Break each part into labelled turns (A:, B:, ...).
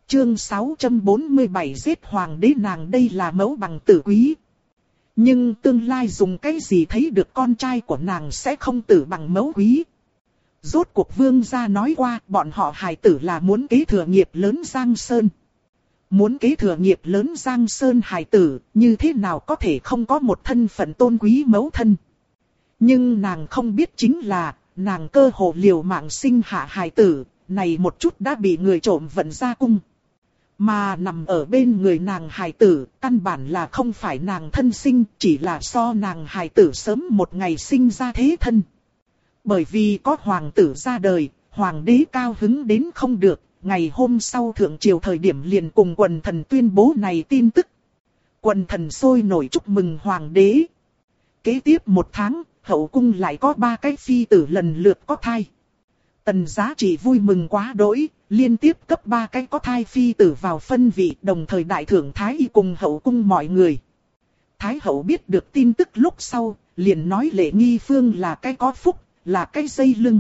A: Chương 647 giết hoàng đế, nàng đây là mẫu bằng tử quý. Nhưng tương lai dùng cái gì thấy được con trai của nàng sẽ không tử bằng mẫu quý. Rốt cuộc vương gia nói qua bọn họ hài tử là muốn kế thừa nghiệp lớn Giang Sơn. Muốn kế thừa nghiệp lớn Giang Sơn hài tử, như thế nào có thể không có một thân phận tôn quý mẫu thân. Nhưng nàng không biết chính là, nàng cơ hồ liều mạng sinh hạ hài tử, này một chút đã bị người trộm vận ra cung. Mà nằm ở bên người nàng hài tử, căn bản là không phải nàng thân sinh, chỉ là so nàng hài tử sớm một ngày sinh ra thế thân. Bởi vì có hoàng tử ra đời, hoàng đế cao hứng đến không được, ngày hôm sau thượng triều thời điểm liền cùng quần thần tuyên bố này tin tức. Quần thần sôi nổi chúc mừng hoàng đế. Kế tiếp một tháng, hậu cung lại có 3 cái phi tử lần lượt có thai. Tần Giá Trị vui mừng quá đỗi, liên tiếp cấp 3 cái có thai phi tử vào phân vị, đồng thời đại thưởng Thái Y cùng hậu cung mọi người. Thái hậu biết được tin tức lúc sau, liền nói Lệ Nghi Phương là cái có phúc, là cái dây lưng.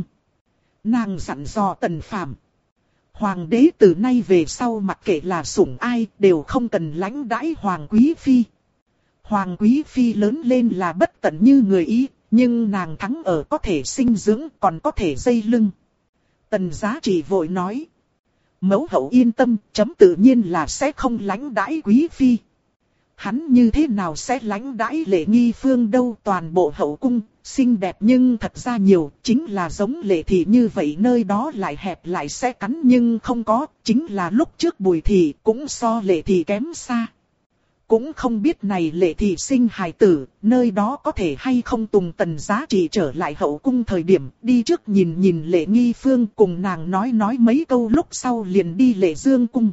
A: Nàng dặn dò Tần Phàm, hoàng đế từ nay về sau mặc kệ là sủng ai đều không cần lãnh đãi hoàng quý phi. Hoàng quý phi lớn lên là bất tận như người ý, nhưng nàng thắng ở có thể sinh dưỡng còn có thể dây lưng. Tần Giá Trị vội nói, mẫu hậu yên tâm, chấm tự nhiên là sẽ không lãnh đãi quý phi. Hắn như thế nào sẽ lãnh đãi Lệ Nghi Phương đâu, toàn bộ hậu cung, xinh đẹp nhưng thật ra nhiều, chính là giống Lệ Thị như vậy nơi đó lại hẹp lại sẽ cắn nhưng không có, chính là lúc trước Bùi Thị cũng so Lệ Thị kém xa. Cũng không biết này Lệ Thị sinh hài tử, nơi đó có thể hay không Tùng Tần Giá Trị trở lại hậu cung thời điểm, đi trước nhìn nhìn Lệ Nghi Phương cùng nàng nói mấy câu lúc sau liền đi Lệ Dương cung.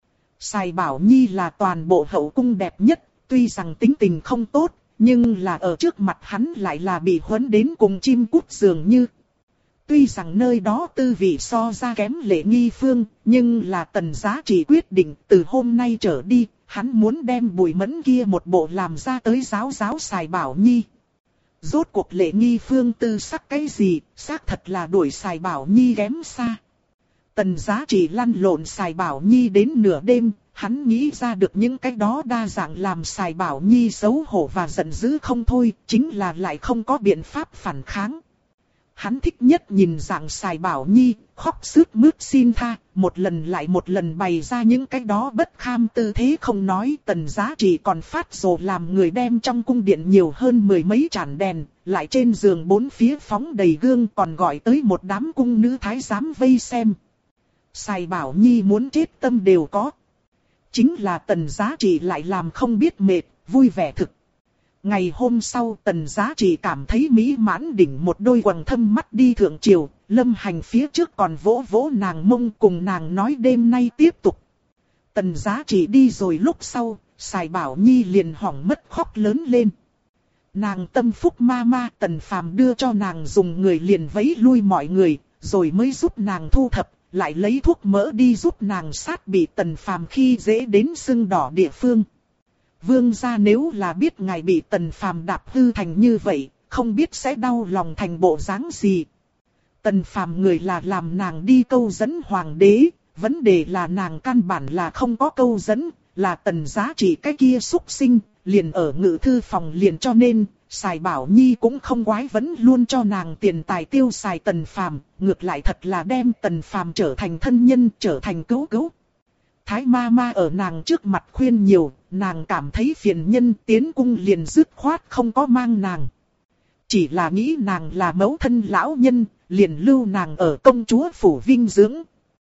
A: Sài Bảo Nhi là toàn bộ hậu cung đẹp nhất, tuy rằng tính tình không tốt, nhưng là ở trước mặt hắn lại là bị huấn đến cùng chim cút dường như. Tuy rằng nơi đó tư vị so ra kém Lệ Nghi Phương, nhưng là Tần Giá Trị quyết định từ hôm nay trở đi, hắn muốn đem Bùi Mẫn kia một bộ làm ra tới giáo Sài Bảo Nhi. Rốt cuộc Lệ Nghi Phương tư sắc cái gì, xác thật là đuổi Sài Bảo Nhi kém xa. Tần Giá Trị lăn lộn Sài Bảo Nhi đến nửa đêm, hắn nghĩ ra được những cái đó đa dạng làm Sài Bảo Nhi xấu hổ và giận dữ không thôi, chính là lại không có biện pháp phản kháng. Hắn thích nhất nhìn dạng Sài Bảo Nhi, khóc sướt mướt xin tha, một lần lại một lần bày ra những cái đó bất kham tư thế không nói. Tần Giá Trị còn phát rồ làm người đem trong cung điện nhiều hơn 10 mấy chản đèn, lại trên giường 4 phía phóng đầy gương, còn gọi tới một đám cung nữ thái giám vây xem. Sài Bảo Nhi muốn chết tâm đều có. Chính là Tần Giá Trị lại làm không biết mệt, vui vẻ thực. Ngày hôm sau Tần Giá Trị cảm thấy mỹ mãn đỉnh một đôi quầng thâm mắt đi thượng triều, Lâm Hành phía trước còn vỗ vỗ nàng mông cùng nàng nói đêm nay tiếp tục. Tần Giá Trị đi rồi lúc sau, Sài Bảo Nhi liền hoảng mất khóc lớn lên. Nàng tâm phúc ma ma, Tần Phàm đưa cho nàng dùng người liền vẫy lui mọi người, rồi mới giúp nàng thu thập, lại lấy thuốc mỡ đi giúp nàng sát bị Tần Phàm khi dễ đến sưng đỏ địa phương. Vương gia nếu là biết ngài bị Tần Phàm đạp hư thành như vậy, không biết sẽ đau lòng thành bộ dáng gì. Tần Phàm người là làm nàng đi câu dẫn hoàng đế, vấn đề là nàng căn bản là không có câu dẫn, là Tần Giá Trị cái kia xúc sinh, liền ở ngự thư phòng liền cho nên, Sài Bảo Nhi cũng không quái vấn luôn cho nàng tiền tài tiêu xài Tần Phàm, ngược lại thật là đem Tần Phàm trở thành thân nhân, trở thành cứu cứu. Thái ma ma ở nàng trước mặt khuyên nhiều, nàng cảm thấy phiền nhân tiến cung liền dứt khoát không có mang nàng. Chỉ là nghĩ nàng là mẫu thân lão nhân, liền lưu nàng ở công chúa phủ vinh dưỡng.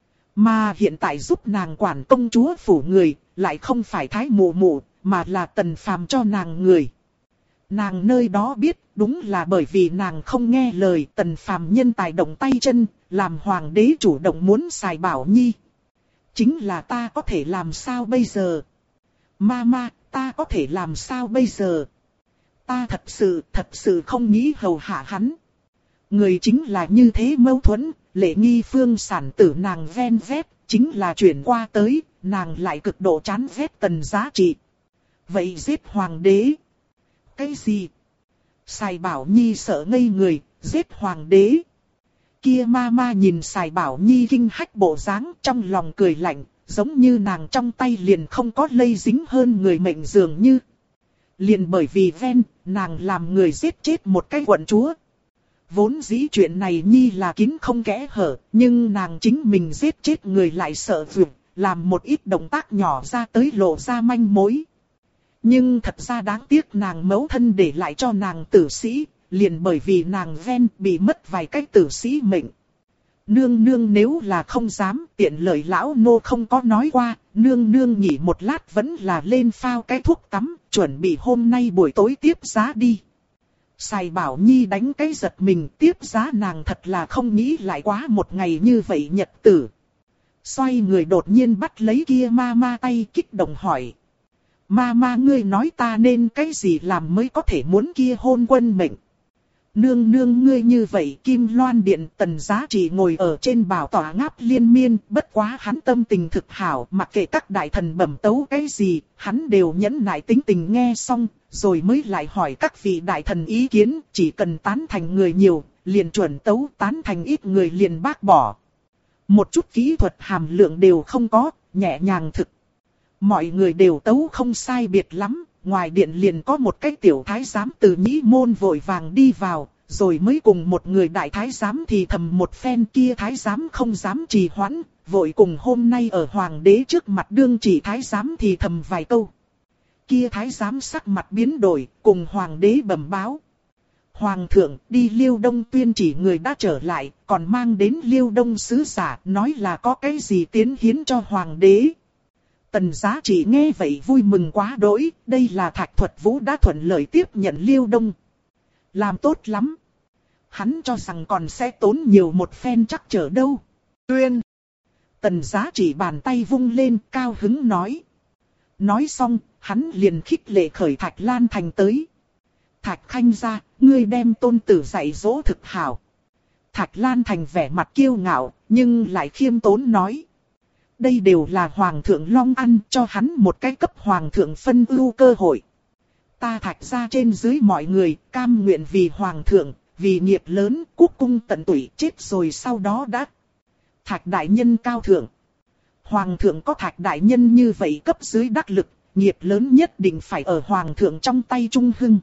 A: Mà hiện tại giúp nàng quản công chúa phủ người, lại không phải Thái mụ mụ, mà là Tần Phàm cho nàng người. Nàng nơi đó biết, đúng là bởi vì nàng không nghe lời Tần Phàm nhân tài động tay chân, làm hoàng đế chủ động muốn Sài Bảo Nhi. Chính là ta có thể làm sao bây giờ? Mama, ta có thể làm sao bây giờ? Ta thật sự không nghĩ hầu hạ hắn. Người chính là như thế mâu thuẫn, Lệ Nghi Phương sản tử nàng ven vét, chính là chuyển qua tới, nàng lại cực độ chán ghét Tần Giá Trị. Vậy giết hoàng đế? Cái gì? Sài Bảo Nhi sợ ngây người, giết hoàng đế. Kia ma ma nhìn Sài Bảo Nhi kinh hách bộ dáng trong lòng cười lạnh, giống như nàng trong tay liền không có lây dính hơn người mệnh dường như. Liền bởi vì ven, nàng làm người giết chết một cái quận chúa. Vốn dĩ chuyện này nhi là kín không kẽ hở, nhưng nàng chính mình giết chết người lại sợ vượt, làm một ít động tác nhỏ ra tới lộ ra manh mối. Nhưng thật ra đáng tiếc nàng mẫu thân để lại cho nàng tử sĩ, liền bởi vì nàng ven bị mất vài cái tử sĩ mệnh. Nương nương nếu là không dám, tiện lợi lão nô không có nói qua, nương nương nghỉ một lát vẫn là lên phao cái thuốc tắm, chuẩn bị hôm nay buổi tối tiếp giá đi. Sài Bảo Nhi đánh cái giật mình, tiếp giá nàng thật là không nghĩ lại quá một ngày như vậy nhật tử. Xoay người đột nhiên bắt lấy kia ma ma tay kích động hỏi. Ma ma ngươi nói ta nên cái gì làm mới có thể muốn kia hôn quân mệnh. Nương nương ngươi như vậy Kim Loan Điện Tần Giá Trị ngồi ở trên bảo tọa ngáp liên miên, bất quá hắn tâm tình thực hảo, mặc kệ các đại thần bẩm tấu cái gì, hắn đều nhẫn nại tính tình nghe xong, rồi mới lại hỏi các vị đại thần ý kiến, chỉ cần tán thành người nhiều, liền chuẩn tấu, tán thành ít người liền bác bỏ. Một chút kỹ thuật hàm lượng đều không có, nhẹ nhàng thực. Mọi người đều tấu không sai biệt lắm. Ngoài điện liền có một cái tiểu thái giám từ nhĩ môn vội vàng đi vào, rồi mới cùng một người đại thái giám thì thầm một phen, kia thái giám không dám trì hoãn, vội cùng hôm nay ở hoàng đế trước mặt đương chỉ thái giám thì thầm vài câu. Kia thái giám sắc mặt biến đổi, cùng hoàng đế bẩm báo. Hoàng thượng đi Liêu Đông tuyên chỉ người đã trở lại, còn mang đến Liêu Đông sứ giả, nói là có cái gì tiến hiến cho hoàng đế. Tần Giá Trị nghe vậy vui mừng quá đỗi, đây là Thạch Thuật Vũ đã thuận lợi tiếp nhận Liêu Đông. Làm tốt lắm. Hắn cho rằng còn sẽ tốn nhiều một phen chắc trở đâu. Tuyên. Tần Giá Trị bàn tay vung lên cao hứng nói. Nói xong, hắn liền khích lệ khởi Thạch Lan Thành tới. Thạch Khanh gia, ngươi đem tôn tử dạy dỗ thực hảo. Thạch Lan Thành vẻ mặt kiêu ngạo, nhưng lại khiêm tốn nói. Đây đều là Hoàng thượng Long ăn cho hắn một cái cấp Hoàng thượng phân ưu cơ hội. Ta Thạch gia trên dưới mọi người cam nguyện vì Hoàng thượng, vì nghiệp lớn, quốc cung tận tụy chết rồi sau đó đã. Thạch đại nhân cao thượng. Hoàng thượng có Thạch đại nhân như vậy cấp dưới đắc lực, nghiệp lớn nhất định phải ở Hoàng thượng trong tay trung hưng.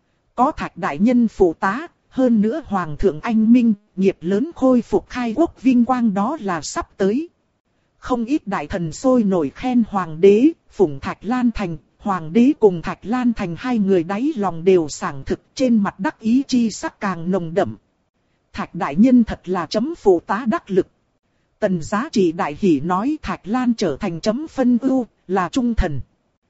A: Có Thạch đại nhân phụ tá, hơn nữa Hoàng thượng anh minh, nghiệp lớn khôi phục khai quốc vinh quang đó là sắp tới. Không ít đại thần sôi nổi khen hoàng đế, phụng Thạch Lan Thành, hoàng đế cùng Thạch Lan Thành hai người đáy lòng đều sảng thực, trên mặt đắc ý chi sắc càng nồng đậm. Thạch đại nhân thật là chấm phụ tá đắc lực. Tần Giá Trị đại hỉ nói Thạch Lan trở thành chấm phân ưu, là trung thần,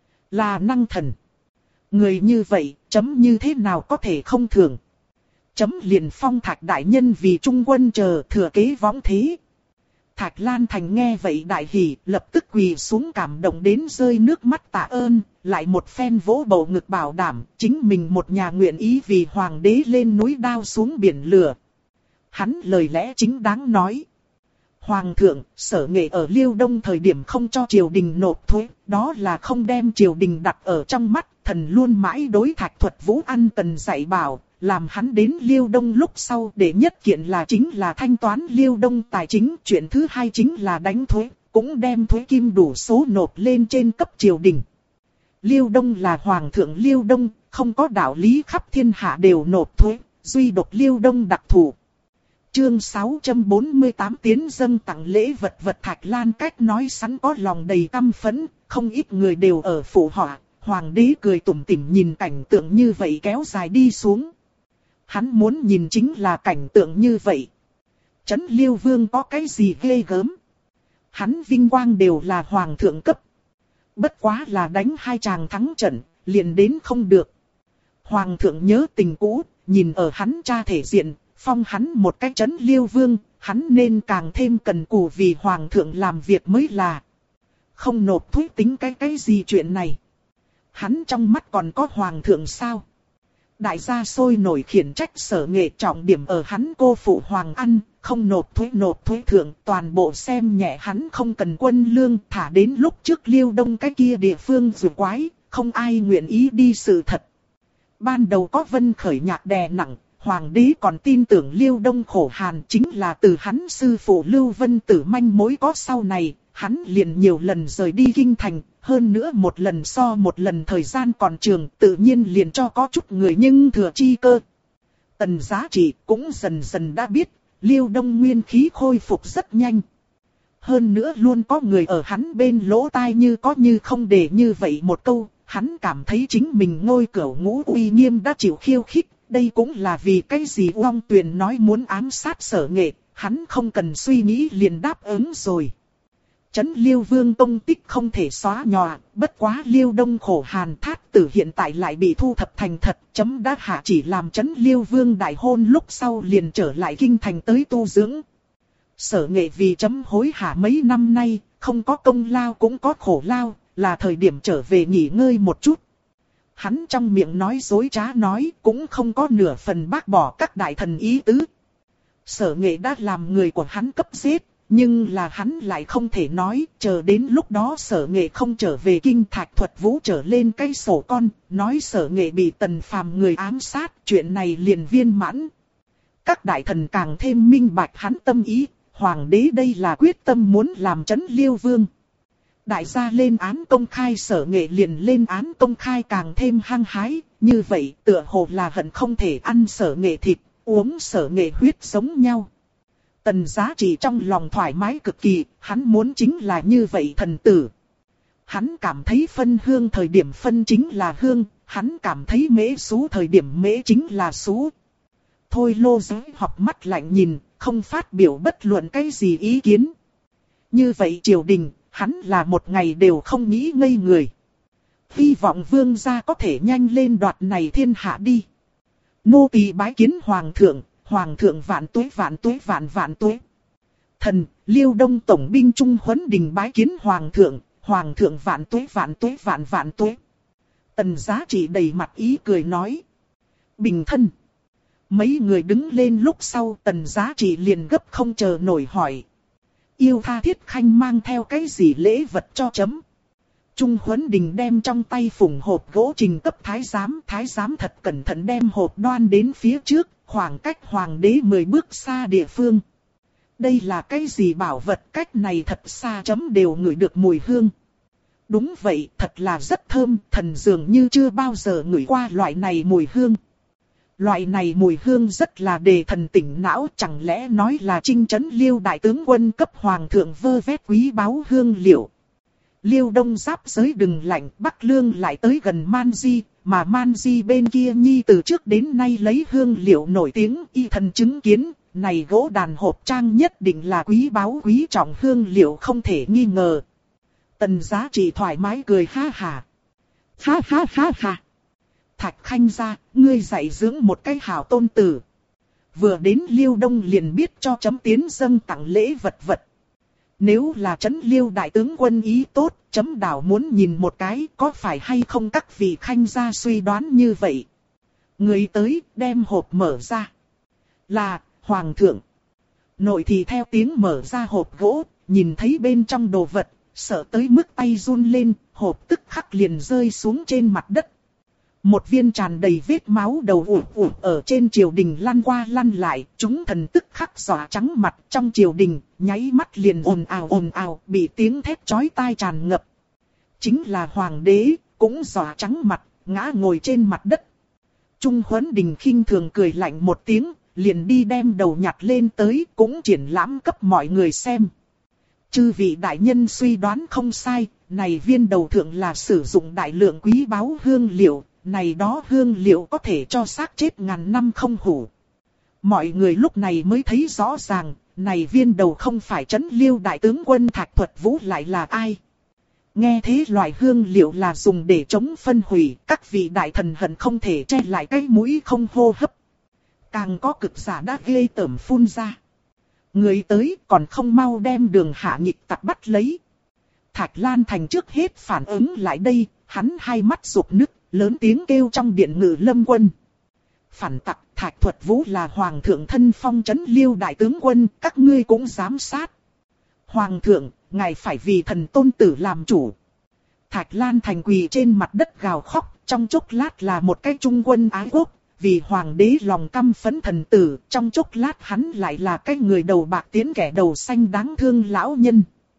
A: là năng thần. Người như vậy, chấm như thế nào có thể không thường. Chấm liền phong Thạch đại nhân vì trung quân chờ thừa kế võng thế. Thạch Lan Thành nghe vậy đại hỉ, lập tức quỳ xuống cảm động đến rơi nước mắt tạ ơn, lại một phen vỗ bầu ngực bảo đảm, chính mình một nhà nguyện ý vì hoàng đế lên núi đao xuống biển lửa. Hắn lời lẽ chính đáng nói. Hoàng thượng, Sở Nghệ ở Liêu Đông thời điểm không cho triều đình nộp thuế, đó là không đem triều đình đặt ở trong mắt, thần luôn mãi đối Thạch Thuật Vũ ăn cần dạy bảo. Làm hắn đến Liêu Đông lúc sau để nhất kiện là chính là thanh toán Liêu Đông tài chính. Chuyện thứ hai chính là đánh thuế, cũng đem thuế kim đủ số nộp lên trên cấp triều đình. Liêu Đông là Hoàng thượng Liêu Đông, không có đạo lý khắp thiên hạ đều nộp thuế, duy độc Liêu Đông đặc thù. Chương 648 tiến dâng tặng lễ vật Thạch Lan cách nói sẵn có lòng đầy căm phẫn, không ít người đều ở phụ họa. Hoàng đế cười tủm tỉm nhìn cảnh tượng như vậy kéo dài đi xuống. Hắn muốn nhìn chính là cảnh tượng như vậy. Trấn Liêu Vương có cái gì ghê gớm. Hắn vinh quang đều là hoàng thượng cấp. Bất quá là đánh hai chàng thắng trận, liền đến không được. Hoàng thượng nhớ tình cũ, nhìn ở hắn cha thể diện, phong hắn một cái Trấn Liêu Vương, hắn nên càng thêm cần cù vì hoàng thượng làm việc mới là. Không nộp thuế tính cái gì chuyện này. Hắn trong mắt còn có hoàng thượng sao? Đại gia sôi nổi khiển trách Sở Nghệ trọng điểm ở hắn cô phụ hoàng ăn, không nộp thuế thượng, toàn bộ xem nhẹ hắn không cần quân lương, thả đến lúc trước Liêu Đông cái kia địa phương dù quái, không ai nguyện ý đi sự thật. Ban đầu có Vân Khởi nhạc đè nặng, hoàng đế còn tin tưởng Liêu Đông khổ hàn chính là từ hắn sư phụ Lưu Vân Tử manh mối có sau này, hắn liền nhiều lần rời đi kinh thành, hơn nữa một lần so một lần thời gian còn trường, tự nhiên liền cho có chút người nhưng thừa chi cơ. Tần Giá Trị cũng dần dần đã biết, Liêu Đông nguyên khí khôi phục rất nhanh. Hơn nữa luôn có người ở hắn bên lỗ tai như có như không để như vậy một câu, hắn cảm thấy chính mình ngôi cửu ngũ uy nghiêm đã chịu khiêu khích. Đây cũng là vì cái gì Uông Tuyền nói muốn ám sát Sở Nghệ, hắn không cần suy nghĩ liền đáp ứng rồi. Trấn Liêu Vương công tích không thể xóa nhòa, bất quá Liêu Đông khổ hàn thát tử hiện tại lại bị thu thập thành thật, chấm đã hạ chỉ làm Trấn Liêu Vương đại hôn lúc sau liền trở lại kinh thành tới tu dưỡng. Sở Nghệ vì chấm hối hả mấy năm nay, không có công lao cũng có khổ lao, là thời điểm trở về nghỉ ngơi một chút. Hắn trong miệng nói dối trá nói, cũng không có nửa phần bác bỏ các đại thần ý tứ. Sở Nghệ đã làm người của hắn cấp giết, nhưng là hắn lại không thể nói, chờ đến lúc đó Sở Nghệ không trở về kinh Thạch Thuật Vũ trở lên cái sổ con, nói Sở Nghệ bị Tần Phàm người ám sát, chuyện này liền viên mãn. Các đại thần càng thêm minh bạch hắn tâm ý, hoàng đế đây là quyết tâm muốn làm Trấn Liêu Vương. Đại gia lên án công khai Sở Nghệ liền lên án công khai càng thêm hăng hái, như vậy tựa hồ là hận không thể ăn Sở Nghệ thịt, uống Sở Nghệ huyết giống nhau. Tần Giá Trị trong lòng thoải mái cực kỳ, hắn muốn chính là như vậy thần tử. Hắn cảm thấy phân hương thời điểm phân chính là hương, hắn cảm thấy mễ xú thời điểm mễ chính là xú. Thôi Lô Giới học mắt lạnh nhìn, không phát biểu bất luận cái gì ý kiến. Như vậy triều đình, hắn là một ngày đều không nghĩ ngây người. Hy vọng vương gia có thể nhanh lên đoạt này thiên hạ đi. Nô tỳ bái kiến hoàng thượng, hoàng thượng vạn tuế vạn tuế vạn vạn tuế. Thần, Liêu Đông tổng binh Trung Huấn Đình bái kiến hoàng thượng, hoàng thượng vạn tuế vạn tuế vạn vạn tuế. Tần Giá Trị đầy mặt ý cười nói. Bình thân. Mấy người đứng lên lúc sau Tần Giá Trị liền gấp không chờ nổi hỏi. Yêu Tha Thiết Khanh mang theo cái gì lễ vật cho chấm? Trung Huấn Đình đem trong tay phủng hộp gỗ trình cấp thái giám thật cẩn thận đem hộp đoan đến phía trước, khoảng cách hoàng đế 10 bước xa địa phương. Đây là cái gì bảo vật, cách này thật xa chấm đều ngửi được mùi hương. Đúng vậy, thật là rất thơm, thần dường như chưa bao giờ ngửi qua loại này mùi hương. Loại này mùi hương rất là đề thần tỉnh não, chẳng lẽ nói là Trinh Trấn Liêu đại tướng quân cấp hoàng thượng vơ vét quý báu hương liệu. Liêu Đông giáp giới đừng lạnh, Bắc Lương lại tới gần Man Di, mà Man Di bên kia nhi từ trước đến nay lấy hương liệu nổi tiếng, y thần chứng kiến, này gỗ đàn hộp trang nhất định là quý báu quý trọng hương liệu không thể nghi ngờ. Tần Giá Trị thoải mái cười ha ha. Ha ha ha ha. Thạch Khanh gia, ngươi dạy dưỡng một cái hảo tôn tử. Vừa đến Liêu Đông liền biết cho chấm tiến dâng tặng lễ vật vật. Nếu là Trấn Liêu đại tướng quân ý tốt, chấm đảo muốn nhìn một cái có phải hay không các vị Khanh gia suy đoán như vậy. Người tới đem hộp mở ra. Là, Hoàng thượng. Nội thì theo tiếng mở ra hộp gỗ, nhìn thấy bên trong đồ vật, sợ tới mức tay run lên, hộp tức khắc liền rơi xuống trên mặt đất. Một viên tràn đầy vết máu đầu ủ ở trên triều đình lăn qua lăn lại, chúng thần tức khắc dọa trắng mặt trong triều đình, nháy mắt liền ồn ào, bị tiếng thét chói tai tràn ngập. Chính là hoàng đế, cũng dọa trắng mặt, ngã ngồi trên mặt đất. Trung Huấn Đình khinh thường cười lạnh một tiếng, liền đi đem đầu nhặt lên tới, cũng triển lãm cấp mọi người xem. Chư vị đại nhân suy đoán không sai, này viên đầu thượng là sử dụng đại lượng quý báu hương liệu. Này đó hương liệu có thể cho xác chết ngàn năm không hủ. Mọi người lúc này mới thấy rõ ràng, này viên đầu không phải Trấn Liêu đại tướng quân Thạch Thuật Vũ lại là ai. Nghe thế loại hương liệu là dùng để chống phân hủy, các vị đại thần hận không thể che lại cái mũi không hô hấp. Càng có cực giả đã ghê tởm phun ra. Người tới còn không mau đem Đường Hạ Nhịch tặc bắt lấy. Thạch Lan Thành trước hết phản ứng lại đây, hắn hai mắt rụt nứt. Lớn tiếng kêu trong điện ngự lâm quân. Phản tặc, Thạch Thuật Vũ là hoàng thượng thân phong Trấn Liêu đại tướng quân, các ngươi cũng dám sát. Hoàng thượng, ngài phải vì thần tôn tử làm chủ. Thạch Lan Thành quỳ trên mặt đất gào khóc, trong chốc lát là một cái trung quân ái quốc, vì hoàng đế lòng căm phẫn thần tử, trong chốc lát hắn lại là cái người đầu bạc tiến kẻ đầu xanh đáng thương lão nhân.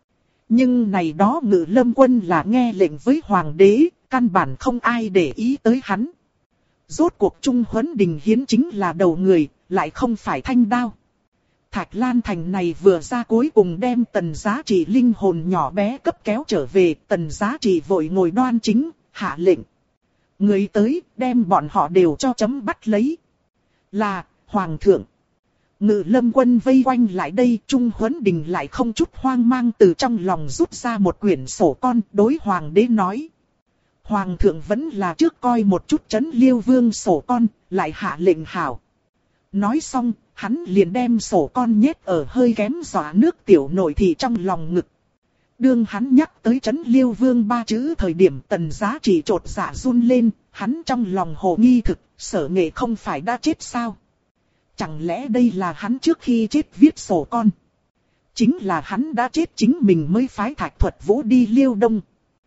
A: Nhưng này đó Ngự Lâm Quân là nghe lệnh với hoàng đế, căn bản không ai để ý tới hắn. Rốt cuộc Trung Huấn Đình hiến chính là đầu người, lại không phải thanh đao. Thạch Lan Thành này vừa ra cuối cùng đem Tần Giá Trị linh hồn nhỏ bé cấp kéo trở về, Tần Giá Trị vội ngồi đoan chính, hạ lệnh. Người tới, đem bọn họ đều cho chấm bắt lấy. Là, Hoàng thượng. Ngự Lâm Quân vây quanh lại đây, Trung Huấn Đình lại không chút hoang mang từ trong lòng rút ra một quyển sổ con, đối Hoàng đế nói. Hoàng thượng vẫn là trước coi một chút Trấn Liêu Vương sổ con, lại hạ lệnh hảo. Nói xong, hắn liền đem sổ con nhét ở hơi kém dọa nước tiểu nội thị trong lòng ngực. Đương hắn nhắc tới Trấn Liêu Vương ba chữ thời điểm Tần Giá Trị trột dạ run lên, hắn trong lòng hồ nghi thực, Sở Nghệ không phải đã chết sao? Chẳng lẽ đây là hắn trước khi chết viết sổ con? Chính là hắn đã chết chính mình mới phái Thạch Thuật Vũ đi Liêu Đông.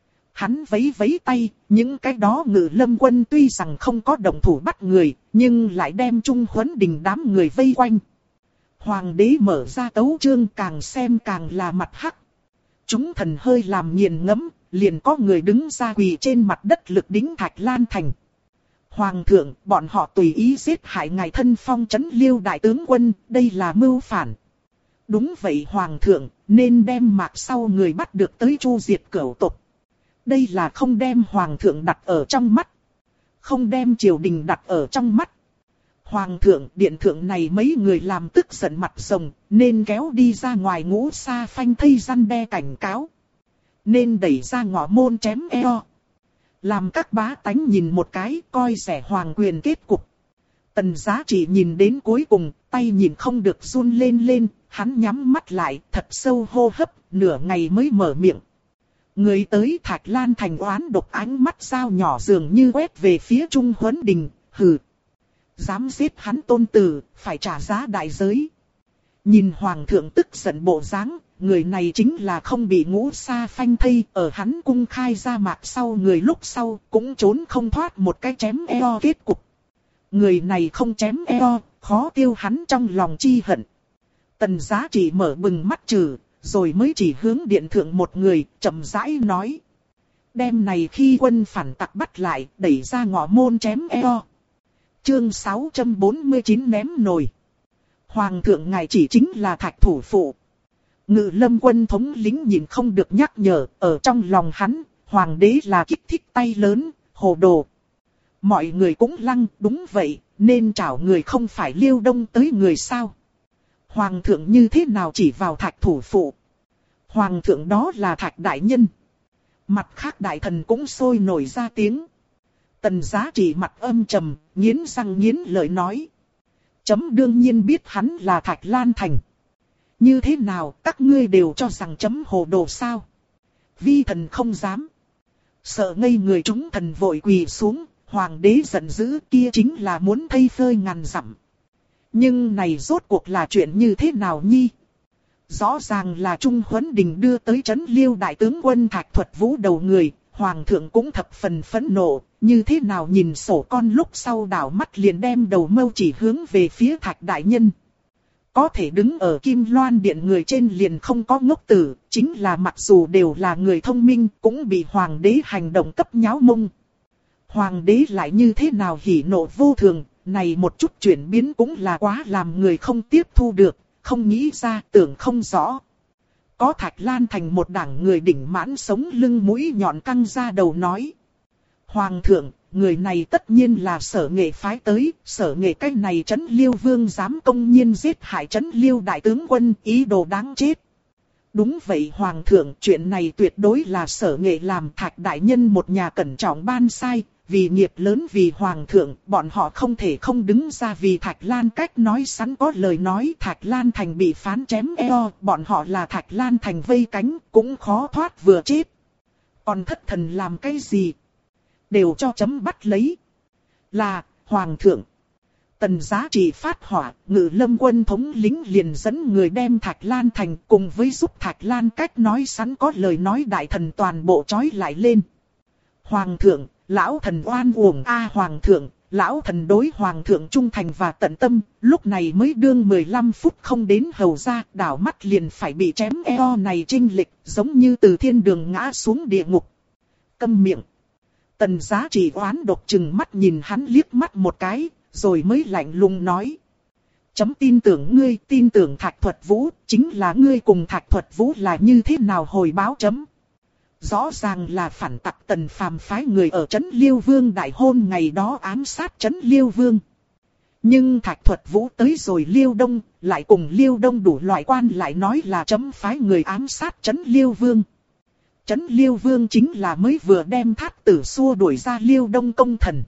A: Hắn vẫy vẫy tay, những cái đó Ngự Lâm Quân tuy rằng không có động thủ bắt người, nhưng lại đem Trung Huấn Đình đám người vây quanh. Hoàng đế mở ra tấu chương càng xem càng là mặt hắc. Chúng thần hơi làm nghiền ngẫm, liền có người đứng ra quỳ trên mặt đất lực đính Thạch Lan Thành. Hoàng thượng, bọn họ tùy ý giết hại ngài thân phong Trấn Liêu đại tướng quân, đây là mưu phản. Đúng vậy Hoàng thượng, nên đem mạc sau người bắt được tới chu diệt cửu tộc. Đây là không đem Hoàng thượng đặt ở trong mắt. Không đem triều đình đặt ở trong mắt. Hoàng thượng, điện thượng này mấy người làm tức giận mặt rồng, nên kéo đi ra ngoài ngũ sa phanh thây răn đe cảnh cáo. Nên đẩy ra ngõ môn chém eo. Làm các bá tánh nhìn một cái, coi rẻ hoàng quyền kết cục. Tần Giá Trị nhìn đến cuối cùng, tay nhìn không được run lên, hắn nhắm mắt lại, thật sâu hô hấp, nửa ngày mới mở miệng. Người tới Thạch Lan Thành oán độc ánh mắt dao nhỏ dường như quét về phía Trung Huấn Đình, hừ. Dám giết hắn tôn tử, phải trả giá đại giới. Nhìn Hoàng thượng tức giận bộ dáng, người này chính là không bị ngũ sa phanh thây, ở hắn cung khai ra mạc sau người lúc sau, cũng trốn không thoát một cái chém eo kết cục. Người này không chém eo, khó tiêu hắn trong lòng chi hận. Tần Giá Trị mở bừng mắt trừ, rồi mới chỉ hướng điện thượng một người, chậm rãi nói. Đêm này khi quân phản tặc bắt lại, đẩy ra ngõ môn chém eo. Chương 649 ném nồi. Hoàng thượng ngài chỉ chính là Thạch thủ phụ. Ngự Lâm Quân thống lính nhìn không được nhắc nhở, ở trong lòng hắn, hoàng đế là kích thích tay lớn, hồ đồ. Mọi người cũng lăng, đúng vậy, nên trảo người không phải Liêu Đông tới người sao. Hoàng thượng như thế nào chỉ vào Thạch thủ phụ. Hoàng thượng đó là Thạch đại nhân. Mặt khác đại thần cũng sôi nổi ra tiếng. Tần Giá Trị mặt âm trầm, nghiến răng nghiến lợi nói. Chấm đương nhiên biết hắn là Thạch Lan Thành. Như thế nào các ngươi đều cho rằng chấm hồ đồ sao? Vi thần không dám. Sợ ngây người chúng thần vội quỳ xuống, hoàng đế giận dữ kia chính là muốn thây phơi ngàn dặm. Nhưng này rốt cuộc là chuyện như thế nào nhi? Rõ ràng là Trung Huấn Đình đưa tới Trấn Liêu đại tướng quân Thạch Thuật Vũ đầu người, hoàng thượng cũng thập phần phẫn nộ, như thế nào nhìn sổ con lúc sau đảo mắt liền đem đầu mâu chỉ hướng về phía Thạch đại nhân. Có thể đứng ở Kim Loan Điện người trên liền không có ngốc tử, chính là mặc dù đều là người thông minh cũng bị hoàng đế hành động cấp nháo mông. Hoàng đế lại như thế nào hỉ nộ vô thường, này một chút chuyển biến cũng là quá làm người không tiếp thu được, không nghĩ ra tưởng không rõ. Có Thạch Lan Thành một đảng người đỉnh mãn sống lưng mũi nhọn căng ra đầu nói. Hoàng thượng, người này tất nhiên là Sở Nghệ phái tới, Sở Nghệ cái này Trấn Liêu Vương dám công nhiên giết hại Trấn Liêu đại tướng quân, ý đồ đáng chết. Đúng vậy Hoàng thượng, chuyện này tuyệt đối là Sở Nghệ làm. Thạch đại nhân một nhà cẩn trọng ban sai, vì nghiệp lớn vì Hoàng thượng, bọn họ không thể không đứng ra vì Thạch Lan cách nói sẵn có lời nói Thạch Lan Thành bị phán chém eo, bọn họ là Thạch Lan Thành vây cánh, cũng khó thoát vừa chết. Còn thất thần làm cái gì? Đều cho chấm bắt lấy. Là, Hoàng thượng. Tần Giá Trị phát hỏa, Ngự Lâm Quân thống lính liền dẫn người đem Thạch Lan Thành cùng với giúp Thạch Lan cách nói sẵn có lời nói đại thần toàn bộ trói lại lên. Hoàng thượng, lão thần oan uổng a Hoàng thượng, Lão thần đối hoàng thượng trung thành và tận tâm, lúc này mới đương 15 phút không đến hầu ra, đảo mắt liền phải bị chém eo này chênh lệch, giống như từ thiên đường ngã xuống địa ngục. Câm miệng. Tần Giá Trị oán độc chừng mắt nhìn hắn liếc mắt một cái, rồi mới lạnh lùng nói. Chấm tin tưởng ngươi, tin tưởng Thạch Thuật Vũ, chính là ngươi cùng Thạch Thuật Vũ là như thế nào hồi báo chấm. Rõ ràng là phản tặc Tần Phàm phái người ở Trấn Liêu Vương đại hôn ngày đó ám sát Trấn Liêu Vương. Nhưng Thạch Thuật Vũ tới rồi Liêu Đông, lại cùng Liêu Đông đủ loại quan lại nói là chấm phái người ám sát Trấn Liêu Vương. Trấn Liêu Vương chính là mới vừa đem Thát Tử xua đuổi ra Liêu Đông công thần.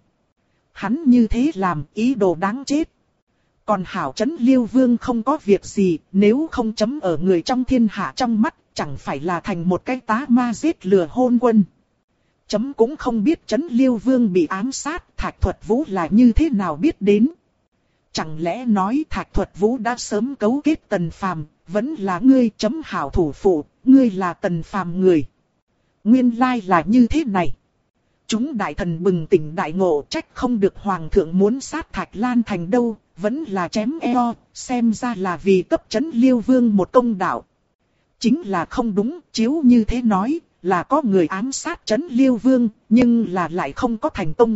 A: Hắn như thế làm ý đồ đáng chết. Còn hảo Trấn Liêu Vương không có việc gì, nếu không chấm ở người trong thiên hạ trong mắt, chẳng phải là thành một cái tá ma giết lừa hôn quân. Chấm cũng không biết Trấn Liêu Vương bị ám sát, Thạch Thuật Vũ là như thế nào biết đến. Chẳng lẽ nói Thạch Thuật Vũ đã sớm cấu kết Tần Phàm, vẫn là ngươi chấm hảo thủ phụ, ngươi là Tần Phàm người. Nguyên lai là như thế này. Chúng đại thần bừng tỉnh đại ngộ, trách không được hoàng thượng muốn sát Thạch Lan Thành đâu, vẫn là chém eo, xem ra là vì cấp Trấn Liêu Vương một công đạo. Chính là không đúng, chiếu như thế nói, là có người ám sát Trấn Liêu Vương, nhưng là lại không có thành công.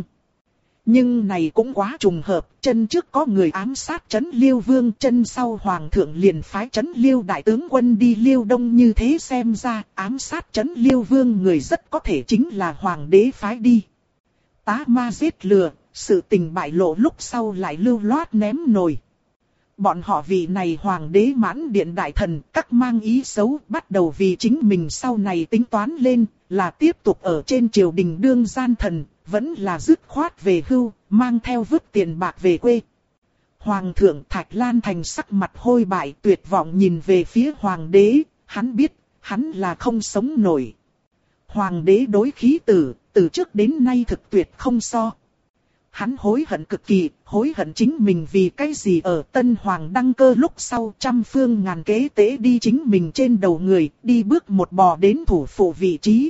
A: Nhưng này cũng quá trùng hợp, chân trước có người ám sát Trấn Liêu Vương, chân sau hoàng thượng liền phái Trấn Liêu đại tướng quân đi Liêu Đông, như thế xem ra, ám sát Trấn Liêu Vương người rất có thể chính là hoàng đế phái đi. Tá ma giết lừa, sự tình bại lộ lúc sau lại lưu loát ném nồi. Bọn họ vì này hoàng đế mãn điện đại thần, các mang ý xấu, bắt đầu vì chính mình sau này tính toán lên, là tiếp tục ở trên triều đình đương gian thần, vẫn là dứt khoát về hưu, mang theo vứt tiền bạc về quê. Hoàng thượng Thạch Lan Thành sắc mặt hôi bại, tuyệt vọng nhìn về phía hoàng đế, hắn biết, hắn là không sống nổi. Hoàng đế đối khí tử, từ trước đến nay thực tuyệt không so. Hắn hối hận cực kỳ, hối hận chính mình vì cái gì ở Tân Hoàng đăng cơ lúc sau trăm phương ngàn kế tế đi chính mình trên đầu người, đi bước một bò đến thủ phủ vị trí.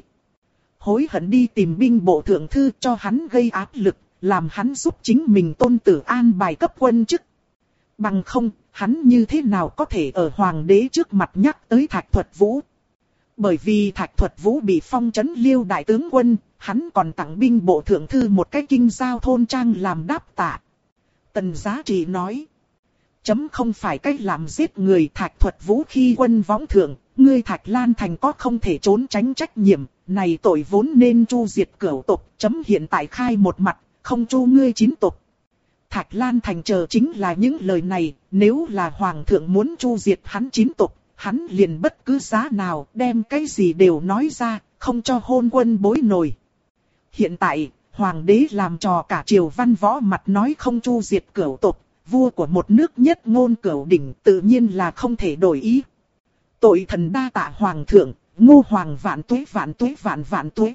A: Hối hận đi tìm binh bộ thượng thư cho hắn gây áp lực, làm hắn giúp chính mình tôn tử an bài cấp quân chức. Bằng không, hắn như thế nào có thể ở hoàng đế trước mặt nhắc tới Thạch Thuật Vũ. Bởi vì Thạch Thuật Vũ bị phong Trấn Liêu đại tướng quân, hắn còn tặng binh bộ thượng thư một cái kinh giao thôn trang làm đáp tạ. Tần Giá Trị nói, chấm không phải cách làm giết người. Thạch Thuật Vũ khi quân võng thượng, ngươi Thạch Lan Thành có không thể trốn tránh trách nhiệm, này tội vốn nên chu diệt cửu tộc, chấm hiện tại khai một mặt, không chu ngươi 9 tộc. Thạch Lan Thành chờ chính là những lời này, nếu là hoàng thượng muốn chu diệt hắn 9 tộc, hắn liền bất cứ giá nào đem cái gì đều nói ra, không cho hôn quân bối nổi. Hiện tại, hoàng đế làm trò cả triều văn võ mặt nói không chu diệt cửu tộc, vua của một nước nhất ngôn cửu đỉnh tự nhiên là không thể đổi ý. Tội thần đa tạ hoàng thượng, Ngô Hoàng vạn tuế vạn tuế vạn vạn tuế.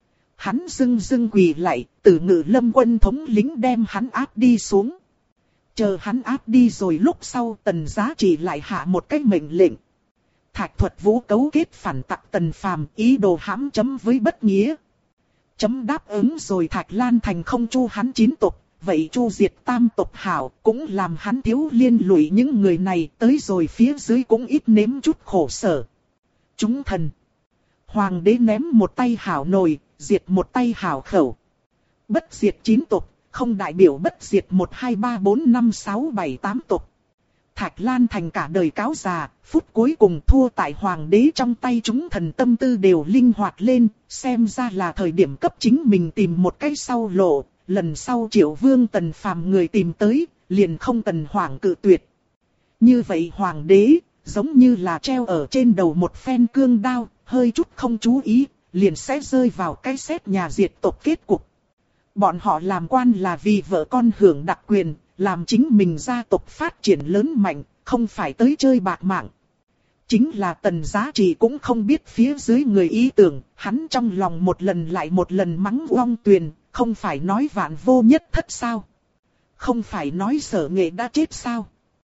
A: Hắn dưng quỳ lại, Tử Ngự Lâm quân thống lính đem hắn áp đi xuống. Chờ hắn áp đi rồi lúc sau Tần Giá Trị lại hạ một cái mệnh lệnh. Thạch Thuật Vũ cấu kết phản tặc Tần Phàm, ý đồ hãm chấm với bất nghĩa. Chấm đáp ứng rồi Thạch Lan Thành không chu hắn 9 tộc, vậy chu diệt tam tộc hảo, cũng làm hắn thiếu liên lụy những người này, tới rồi phía dưới cũng ít nếm chút khổ sở. Chúng thần. Hoàng đế ném một tay hảo nồi, diệt một tay hảo khẩu. Bất diệt 9 tộc, không đại biểu bất diệt 1, 2, 3, 4, 5, 6, 7, 8 tộc. Thạch Lan Thành cả đời cáo già, phút cuối cùng thua tại hoàng đế trong tay, chúng thần tâm tư đều linh hoạt lên, xem ra là thời điểm cấp chính mình tìm một cái sau lộ, lần sau Triệu Vương Tần Phàm người tìm tới, liền không cần hoảng cự tuyệt. Như vậy hoàng đế, giống như là treo ở trên đầu một phen cương đao, hơi chút không chú ý, liền sẽ rơi vào cái xét nhà diệt tộc kết cục. Bọn họ làm quan là vì vợ con hưởng đặc quyền, làm chính mình gia tộc phát triển lớn mạnh, không phải tới chơi bạc mạng. Chính là Tần Giá Trị cũng không biết phía dưới người ý tưởng, hắn trong lòng một lần lại một lần mắng Uông Tuyền, không phải nói vạn vô nhất thất sao? Không phải nói Sở Nghệ đã chết sao?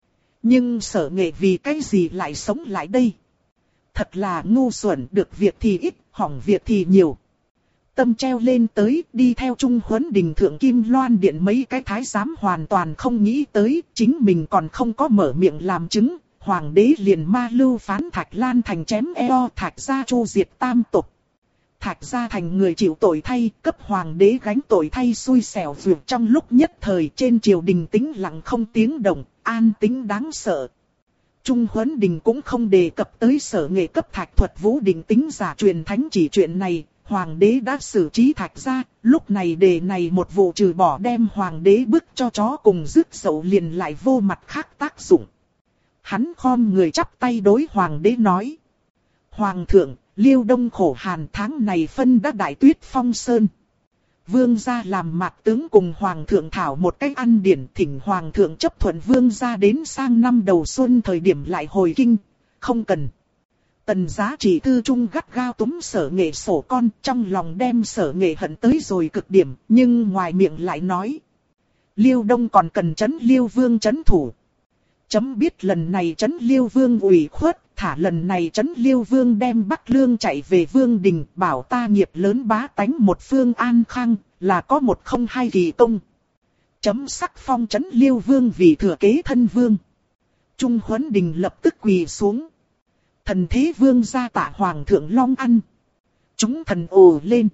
A: Nhưng Sở Nghệ vì cái gì lại sống lại đây? Thật là ngu xuẩn, được việc thì ít, hỏng việc thì nhiều. tâm treo lên tới, đi theo Trung Huấn Đình thượng Kim Loan Điện mấy cái thái giám hoàn toàn không nghĩ tới, chính mình còn không có mở miệng làm chứng, hoàng đế liền ma lưu phán Thạch Lan Thành chém eo Thạch gia chu diệt tam tộc. Thạch gia thành người chịu tội thay, cấp hoàng đế gánh tội thay xui xẻo vượt trong lúc nhất thời trên triều đình tĩnh lặng không tiếng động, an tĩnh đáng sợ. Trung Huấn Đình cũng không đề cập tới Sở Nghệ cấp Thạch Thuật Vũ định tính giả truyền thánh chỉ chuyện này, hoàng đế đã xử trí Thạch gia, lúc này đề này một vụ trừ bỏ đem hoàng đế bức cho chó cùng rước dậu liền lại vô mặt khác tác dụng. Hắn khom người chắp tay đối hoàng đế nói: Hoàng thượng, Liêu Đông khổ hàn tháng này phân đã đại tuyết phong sơn. Vương gia làm mạc tướng cùng hoàng thượng thảo một cách ăn điển, thỉnh hoàng thượng chấp thuận vương gia đến sang năm đầu xuân thời điểm lại hồi kinh, không cần. Tần Giá Trị thư trung gắt gao túm Sở Nghệ sổ con, trong lòng đem Sở Nghệ hận tới rồi cực điểm, nhưng ngoài miệng lại nói: Liêu Đông còn cần trấn Liêu Vương trấn thủ. Chấm biết lần này trấn Liêu Vương ủy khuất, thả lần này trấn Liêu Vương đem Bắc Lương chạy về Vương Đình, bảo ta nghiệp lớn bá tánh một phương an khang, là có một không hai kỳ công. Chấm sắc phong trấn Liêu Vương vì thừa kế thân vương. Trung Huấn Đình lập tức quỳ xuống. Thần thế vương gia tạ hoàng thượng long ăn. Chúng thần ồ lên.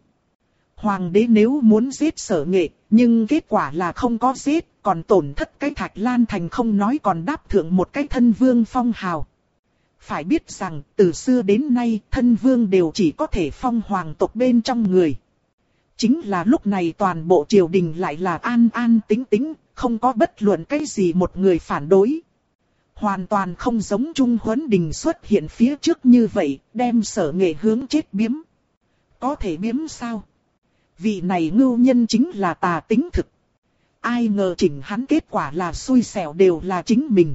A: Hoàng đế nếu muốn giết Sở Nghệ, nhưng kết quả là không có giết, còn tổn thất cái Thạch Lan Thành không nói còn đáp thượng một cái thân vương phong hào. Phải biết rằng, từ xưa đến nay, thân vương đều chỉ có thể phong hoàng tộc bên trong người. Chính là lúc này toàn bộ triều đình lại là an an tĩnh tĩnh, không có bất luận cái gì một người phản đối. Hoàn toàn không giống Trung Huấn Đình xuất hiện phía trước như vậy, đem Sở Nghệ hướng chết biếm. Có thể biếm sao? Vị này ngưu nhân chính là tà tính thực. Ai ngờ chỉnh hắn kết quả là xui xẻo đều là chính mình.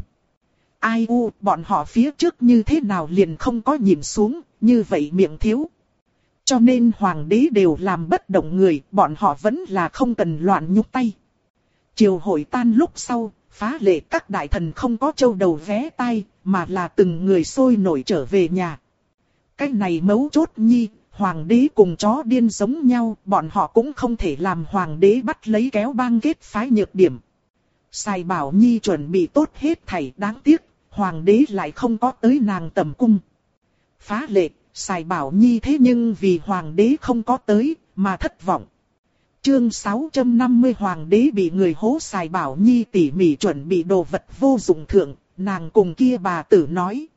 A: Ai u, bọn họ phía trước như thế nào liền không có nhìn xuống, như vậy miệng thiếu. Cho nên hoàng đế đều làm bất động người, bọn họ vẫn là không cần loạn nhúc tay. Triều hội tan lúc sau, phá lệ các đại thần không có châu đầu vé tai, mà là từng người sôi nổi trở về nhà. Cái này mấu chốt nhi, hoàng đế cùng chó điên giống nhau, bọn họ cũng không thể làm hoàng đế bắt lấy kéo bang kết phái nhược điểm. Sài Bảo Nhi chuẩn bị tốt hết thảy, đáng tiếc, hoàng đế lại không có tới nàng tầm cung. Phá lệ, Sài Bảo Nhi thế nhưng vì hoàng đế không có tới, mà thất vọng. Chương 650 hoàng đế bị người hố. Sài Bảo Nhi tỉ mỉ chuẩn bị đồ vật vô dụng thượng, nàng cùng kia bà tử nói.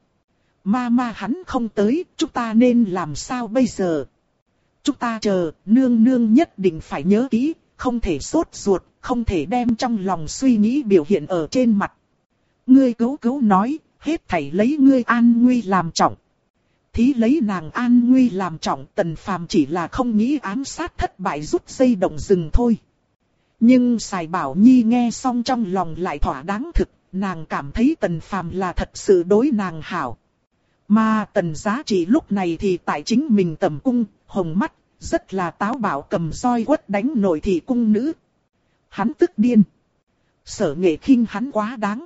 A: Ma hắn không tới, chúng ta nên làm sao bây giờ? Chúng ta chờ, nương nương nhất định phải nhớ kỹ, không thể sốt ruột, không thể đem trong lòng suy nghĩ biểu hiện ở trên mặt. Ngươi cứu nói, hết thảy lấy ngươi an nguy làm trọng. Thí lấy nàng an nguy làm trọng, Tần Phàm chỉ là không nghĩ ám sát thất bại rút dây động rừng thôi. Nhưng Sài Bảo Nhi nghe xong trong lòng lại thỏa đáng thực, nàng cảm thấy Tần Phàm là thật sự đối nàng hảo. Mà Tần Giá Trị lúc này thì tại chính mình tầm cung, hồng mắt, rất là táo bạo cầm roi quất đánh nội thị cung nữ. Hắn tức điên. Sở Nghệ khinh hắn quá đáng.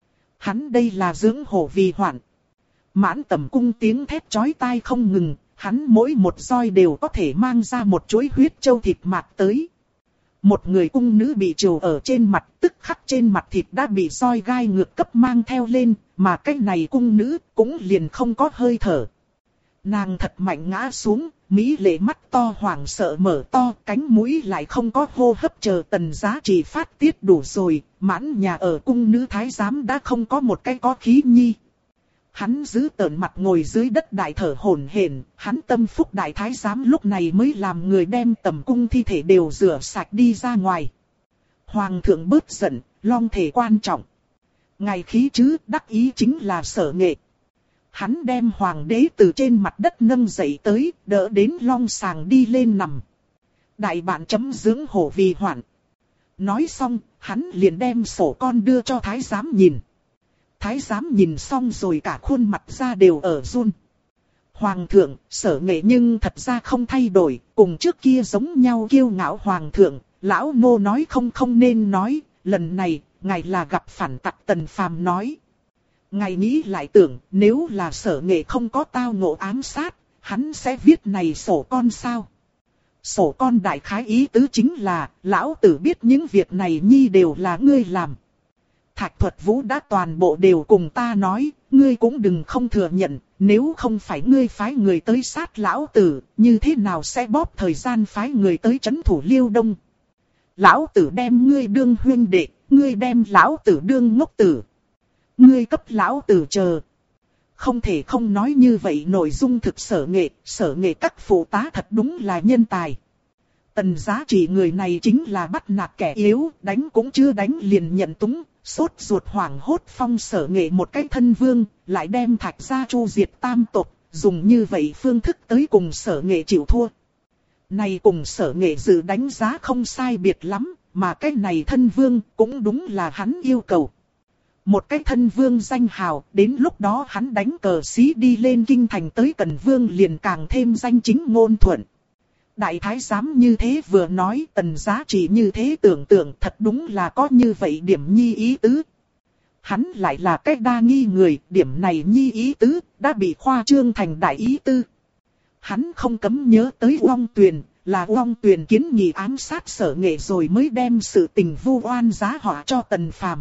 A: Hắn đây là dưỡng hổ vì hoạn. Mãn tầm cung tiếng thét chói tai không ngừng, hắn mỗi một roi đều có thể mang ra một chuỗi huyết châu thịt mạc tới. Một người cung nữ bị trừ ở trên mặt, tức khắc trên mặt thịt đã bị roi gai ngược cấp mang theo lên, mà cái này cung nữ cũng liền không có hơi thở. Nàng thật mạnh ngã xuống, mỹ lệ mắt to hoảng sợ mở to, cánh mũi lại không có hô hấp, chờ Tần Giá Trị phát tiết đủ rồi, mãn nhà ở cung nữ thái giám đã không có một cái có khí nhi. Hắn giữ tợn mặt ngồi dưới đất đại thở hổn hển, hắn tâm phúc đại thái giám lúc này mới làm người đem tầm cung thi thể đều rửa sạch đi ra ngoài. Hoàng thượng bớt giận, long thể quan trọng. Ngài khí chứ, đắc ý chính là Sở Nghệ. Hắn đem hoàng đế từ trên mặt đất nâng dậy tới, đỡ đến long sàng đi lên nằm. Đại bạn chấm dưỡng hổ vì hoạn. Nói xong, hắn liền đem sổ con đưa cho thái giám nhìn. Thái giám nhìn xong rồi cả khuôn mặt ra đều ở run. Hoàng thượng, Sở Nghệ nhưng thật ra không thay đổi, cùng trước kia giống nhau kiêu ngạo. Hoàng thượng, lão nô nói không nên nói, lần này, ngài là gặp phản tặc. Tần Phàm nói. Ngài nghĩ lại tưởng, nếu là Sở Nghệ không có tao ngộ ám sát, hắn sẽ viết này sổ con sao? sổ con đại khái ý tứ chính là, lão tử biết những việc này nhi đều là ngươi làm. Thạch Thuật Vũ đã toàn bộ đều cùng ta nói, ngươi cũng đừng không thừa nhận, nếu không phải ngươi phái người tới sát lão tử, như thế nào sẽ bóp thời gian phái người tới trấn thủ Liêu Đông. Lão tử đem ngươi đương huynh đệ, ngươi đem lão tử đương ngốc tử. Ngươi cấp lão tử chờ. Không thể không nói như vậy, nội dung thực sở nghệ các phụ tá thật đúng là nhân tài. Tần Giá Trị người này chính là bắt nạt kẻ yếu, đánh cũng chưa đánh liền nhận túng, sốt ruột hoảng hốt phong sở nghệ một cái thân vương, lại đem Thạch gia chu diệt tam tộc, dùng như vậy phương thức tới cùng sở nghệ chịu thua. Này cùng sở nghệ dự đánh giá không sai biệt lắm, mà cái này thân vương cũng đúng là hắn yêu cầu. Một cái thân vương danh hào, đến lúc đó hắn đánh cờ xí đi lên kinh thành tới Cần Vương liền càng thêm danh chính ngôn thuận. Đại thái giám như thế vừa nói, Tần Giá Trị như thế tưởng tượng thật đúng là có như vậy điểm nhi ý tứ. Hắn lại là cái đa nghi người, điểm này nhi ý tứ, đã bị khoa trương thành đại ý tư. Hắn không cấm nhớ tới Uông Tuyền, là Uông Tuyền kiến nghị ám sát sở nghệ rồi mới đem sự tình vu oan giá họa cho Tần Phàm.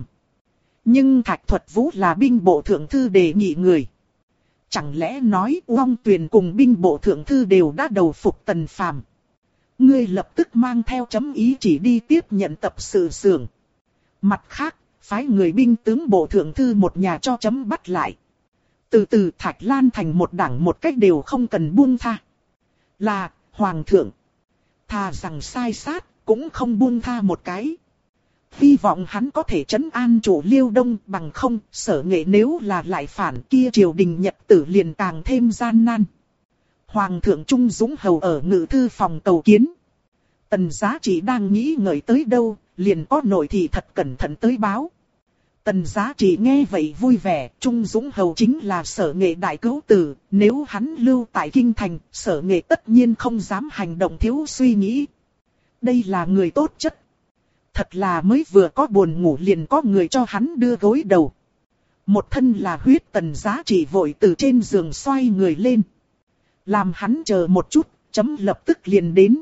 A: Nhưng Thạch Thuật Vũ là binh bộ thượng thư đề nghị người. Chẳng lẽ nói Uông Tuyền cùng binh bộ thượng thư đều đã đầu phục Tần Phàm? Ngươi lập tức mang theo chấm ý chỉ đi tiếp nhận tập sự xưởng. Mặt khác, phái người binh tướng bộ thượng thư một nhà cho chấm bắt lại. Từ từ Thạch Lan thành một đảng một cách đều không cần buông tha. Là, Hoàng thượng. Thà rằng sai sát, cũng không buông tha một cái. Hy vọng hắn có thể trấn an chủ Liêu Đông, bằng không, sở nghệ nếu là lại phản kia triều đình nhật tử liền càng thêm gian nan. Hoàng thượng Trung Dũng Hầu ở ngự thư phòng cầu kiến. Tần Giá Trị đang nghĩ ngợi tới đâu, liền có nội thị thật cẩn thận tới báo. Tần Giá Trị nghe vậy vui vẻ, Trung Dũng Hầu chính là sở nghệ đại cứu tử, nếu hắn lưu tại kinh thành, sở nghệ tất nhiên không dám hành động thiếu suy nghĩ. Đây là người tốt chất. Thật là mới vừa có buồn ngủ liền có người cho hắn đưa gối đầu. Một thân là huyết, Tần Giá Trị vội từ trên giường xoay người lên. Làm hắn chờ một chút, chấm lập tức liền đến.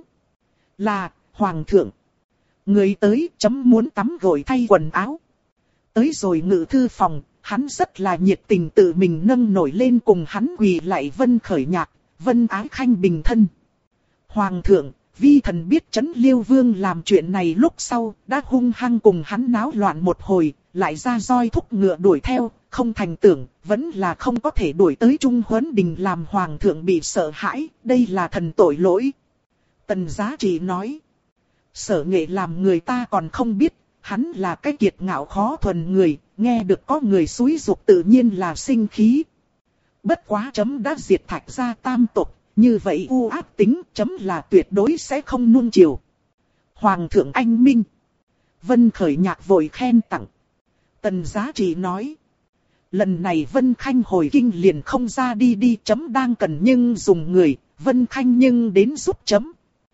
A: Là, Hoàng thượng. Người tới, chấm muốn tắm gội thay quần áo. Tới rồi ngự thư phòng, hắn rất là nhiệt tình tự mình nâng nổi lên cùng hắn quỳ lại Vân Khởi Nhạc, Vân Ái Khanh bình thân. Hoàng thượng, vi thần biết Trấn Liêu Vương làm chuyện này lúc sau, đã hung hăng cùng hắn náo loạn một hồi, lại ra roi thúc ngựa đuổi theo, không thành tưởng, vẫn là không có thể đuổi tới Trung Huấn Đình làm Hoàng thượng bị sợ hãi, đây là thần tội lỗi. Tần Giá Trị nói, sở nghệ làm người ta còn không biết, hắn là cái kiệt ngạo khó thuần người, nghe được có người xúi giục tự nhiên là sinh khí. Bất quá chấm đã diệt Thạch gia tam tộc, như vậy u ác tính chấm là tuyệt đối sẽ không nuông chiều. Hoàng thượng anh minh. Vân Khởi Nhạc vội khen tặng. Tần Giá Trị nói, lần này Vân Khanh hồi kinh liền không ra đi chấm đang cần nhưng dùng người, Vân Khanh nhưng đến giúp chấm.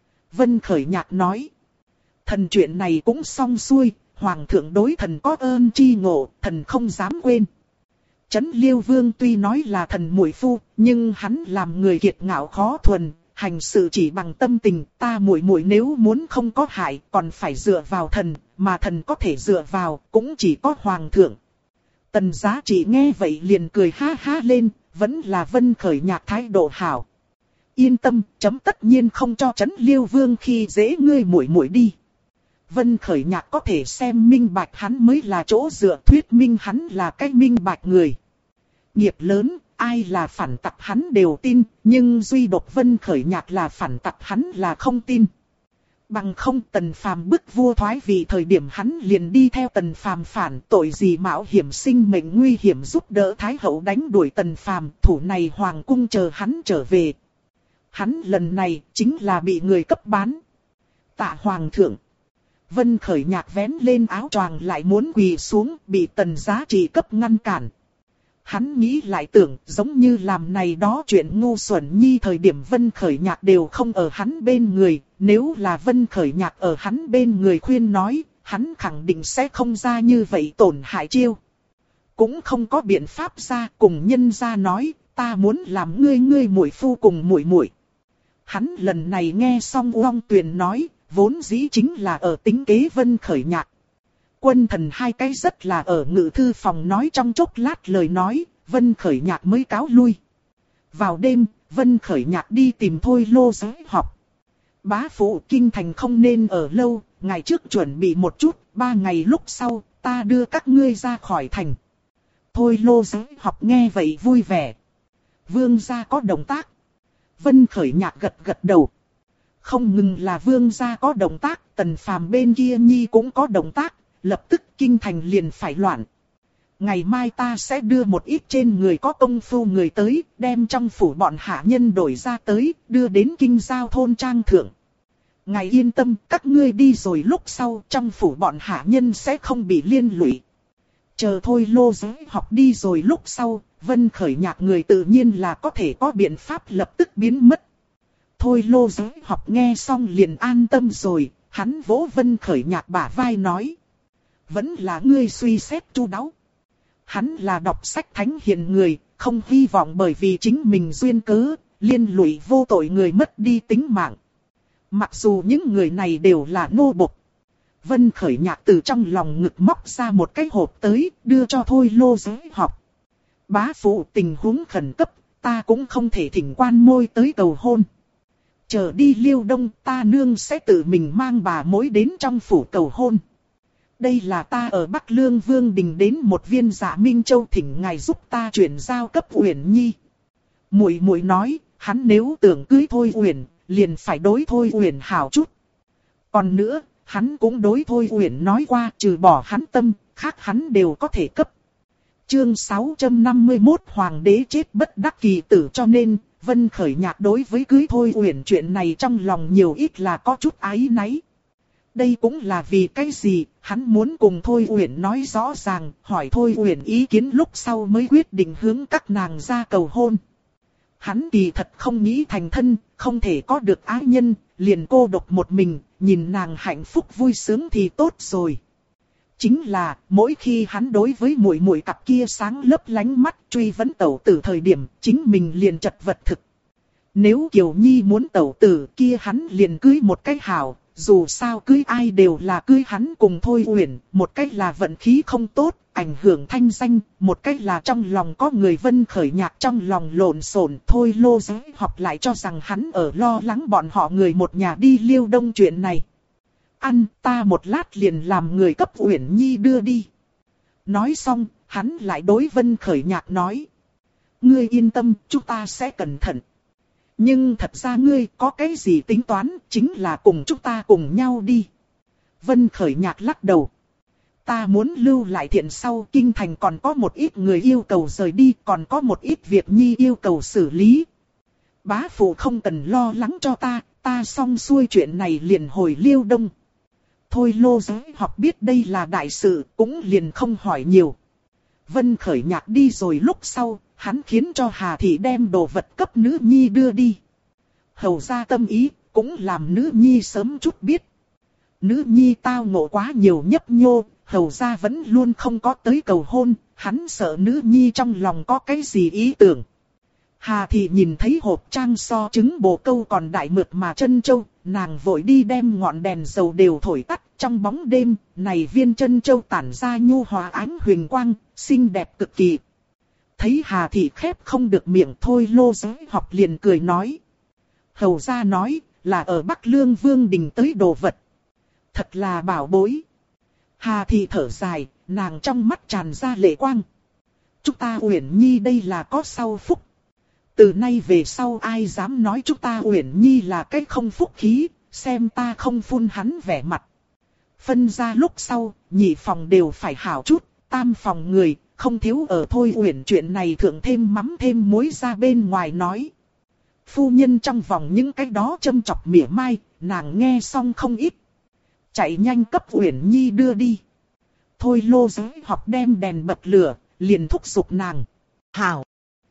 A: Vân Khởi Nhạc nói, thần chuyện này cũng xong xuôi, Hoàng thượng đối thần có ơn tri ngộ, thần không dám quên. Trấn Liêu Vương tuy nói là thần muội phu, nhưng hắn làm người kiệt ngạo khó thuần, hành sự chỉ bằng tâm tình, ta muội muội nếu muốn không có hại, còn phải dựa vào thần, mà thần có thể dựa vào, cũng chỉ có Hoàng thượng. Tần Giá Trị nghe vậy liền cười ha ha lên, vẫn là Vân Khởi Nhạc thái độ hảo. Yên tâm, chấm tất nhiên không cho Trấn Liêu Vương khi dễ ngươi muội muội đi. Vân Khởi Nhạc có thể xem minh bạch hắn mới là chỗ dựa, thuyết minh hắn là cái minh bạch người. Nghiệp lớn, ai là phản tặc hắn đều tin, nhưng duy độc Vân Khởi Nhạc là phản tặc hắn là không tin. Bằng không Tần Phàm bức vua thoái vị thời điểm hắn liền đi theo Tần Phàm phản, tội gì mạo hiểm sinh mệnh nguy hiểm giúp đỡ Thái Hậu đánh đuổi Tần Phàm, thủ này hoàng cung chờ hắn trở về. Hắn lần này chính là bị người cấp bán. Tạ Hoàng thượng. Vân Khởi Nhạc vén lên áo choàng lại muốn quỳ xuống, bị Tần Giá Trị cấp ngăn cản. Hắn nghĩ lại tưởng, giống như làm này đó chuyện ngu xuẩn nhi thời điểm Vân Khởi Nhạc đều không ở hắn bên người, nếu là Vân Khởi Nhạc ở hắn bên người khuyên nói, hắn khẳng định sẽ không ra như vậy tổn hại chiêu. Cũng không có biện pháp ra, cùng nhân ra nói, ta muốn làm ngươi muội phu cùng muội muội. Hắn lần này nghe xong Uông Tuyền nói, vốn dĩ chính là ở tính kế Vân Khởi Nhạc. Quân thần hai cái rất là ở ngự thư phòng nói trong chốc lát lời nói, Vân Khởi Nhạc mới cáo lui. Vào đêm, Vân Khởi Nhạc đi tìm Thôi Lô Giới học. Bá phụ kinh thành không nên ở lâu, ngày trước chuẩn bị một chút, 3 ngày lúc sau, ta đưa các ngươi ra khỏi thành. Thôi Lô Giới học nghe vậy vui vẻ. Vương gia có động tác. Vân Khởi Nhạc gật gật đầu. Không ngừng là vương gia có động tác, Tần Phàm bên kia nhi cũng có động tác, lập tức kinh thành liền phải loạn. Ngày mai ta sẽ đưa một ít trên người có công phu người tới, đem trong phủ bọn hạ nhân đổi ra tới, đưa đến kinh giao thôn trang thượng. Ngài yên tâm, các ngươi đi rồi lúc sau trong phủ bọn hạ nhân sẽ không bị liên lụy. Chờ Thôi Lô Giới học đi rồi lúc sau, Vân Khởi Nhạc người tự nhiên là có thể có biện pháp lập tức biến mất. Thôi Lô Giới học nghe xong liền an tâm rồi, hắn vỗ Vân Khởi Nhạc bả vai nói. Vẫn là ngươi suy xét chu đáo. Hắn là đọc sách thánh hiền người, không hy vọng bởi vì chính mình duyên cớ, liên lụy vô tội người mất đi tính mạng. Mặc dù những người này đều là nô bộc. Vân Khởi Nhạc từ trong lòng ngực móc ra một cái hộp tới, đưa cho Thôi Lô Giới học. Bá phụ tình huống khẩn cấp, ta cũng không thể thỉnh quan môi tới cầu hôn. Chờ đi Liêu Đông, ta nương sẽ tự mình mang bà mối đến trong phủ cầu hôn. Đây là ta ở Bắc Lương Vương Đình đến một viên Dạ Minh Châu thỉnh ngài giúp ta chuyển giao cấp Uyển Nhi. Muội muội nói, hắn nếu tưởng cưới Thôi Uyển, liền phải đối Thôi Uyển hảo chút. Còn nữa, hắn cũng đối Thôi Uyển nói qua, trừ bỏ hắn tâm, khác hắn đều có thể cấp. Chương 651 Hoàng đế chết bất đắc kỳ tử, cho nên Vân Khởi Nhạc đối với cưới Thôi Uyển chuyện này trong lòng nhiều ít là có chút áy náy. Đây cũng là vì cái gì, hắn muốn cùng Thôi Uyển nói rõ ràng, hỏi Thôi Uyển ý kiến lúc sau mới quyết định hướng các nàng ra cầu hôn. Hắn kỳ thật không nghĩ thành thân, không thể có được ái nhân, liền cô độc một mình, nhìn nàng hạnh phúc vui sướng thì tốt rồi. Chính là, mỗi khi hắn đối với muội muội cặp kia sáng lấp lánh mắt truy vấn tẩu tử thời điểm, chính mình liền chật vật thực. Nếu Kiều Nhi muốn tẩu tử kia hắn liền cưới một cái hảo, dù sao cưới ai đều là cưới hắn cùng Thôi Uyển, một cách là vận khí không tốt, ảnh hưởng thanh danh, một cách là trong lòng có người. Vân Khởi Nhạc trong lòng lộn xộn. Thôi Lô Giới học lại cho rằng hắn ở lo lắng bọn họ người một nhà đi Liêu Đông chuyện này. Ăn, ta một lát liền làm người cấp Uyển Nhi đưa đi. Nói xong, hắn lại đối Vân Khởi Nhạc nói. Ngươi yên tâm, chúng ta sẽ cẩn thận. Nhưng thật ra ngươi có cái gì tính toán, chính là cùng chúng ta cùng nhau đi. Vân Khởi Nhạc lắc đầu. Ta muốn lưu lại thiện sau, kinh thành còn có một ít người yêu cầu rời đi, còn có một ít việc Nhi yêu cầu xử lý. Bá phụ không cần lo lắng cho ta xong xuôi chuyện này liền hồi Liêu Đông. Thôi Lô Giới học biết đây là đại sự, cũng liền không hỏi nhiều. Vân Khởi Nhạc đi rồi lúc sau, hắn khiến cho Hà Thị đem đồ vật cấp nữ nhi đưa đi. Hầu ra tâm ý, cũng làm nữ nhi sớm chút biết. Nữ nhi tao ngộ quá nhiều nhấp nhô, hầu ra vẫn luôn không có tới cầu hôn, hắn sợ nữ nhi trong lòng có cái gì ý tưởng. Hà Thị nhìn thấy hộp trang so trứng bồ câu còn đại mượt mà chân châu, nàng vội đi đem ngọn đèn dầu đều thổi tắt. Trong bóng đêm, này viên chân châu tản ra nhu hòa ánh huỳnh quang, xinh đẹp cực kỳ. Thấy Hà Thị khép không được miệng, Thôi Lô Giới học liền cười nói. Hầu ra nói, là ở Bắc Lương Vương Đình tới đồ vật. Thật là bảo bối. Hà Thị thở dài, nàng trong mắt tràn ra lệ quang. Chúng ta Uyển Nhi đây là có sau phúc. Từ nay về sau ai dám nói chúng ta Uyển Nhi là cái không phúc khí, xem ta không phun hắn vẻ mặt. Phân ra lúc sau, nhị phòng đều phải hảo chút, tam phòng người, không thiếu ở Thôi Uyển chuyện này thượng thêm mắm thêm muối ra bên ngoài nói. Phu nhân trong vòng những cái đó châm chọc mỉa mai, nàng nghe xong không ít. Chạy nhanh cấp Uyển Nhi đưa đi. Thôi Lô Giới học đem đèn bật lửa, liền thúc giục nàng. Hảo!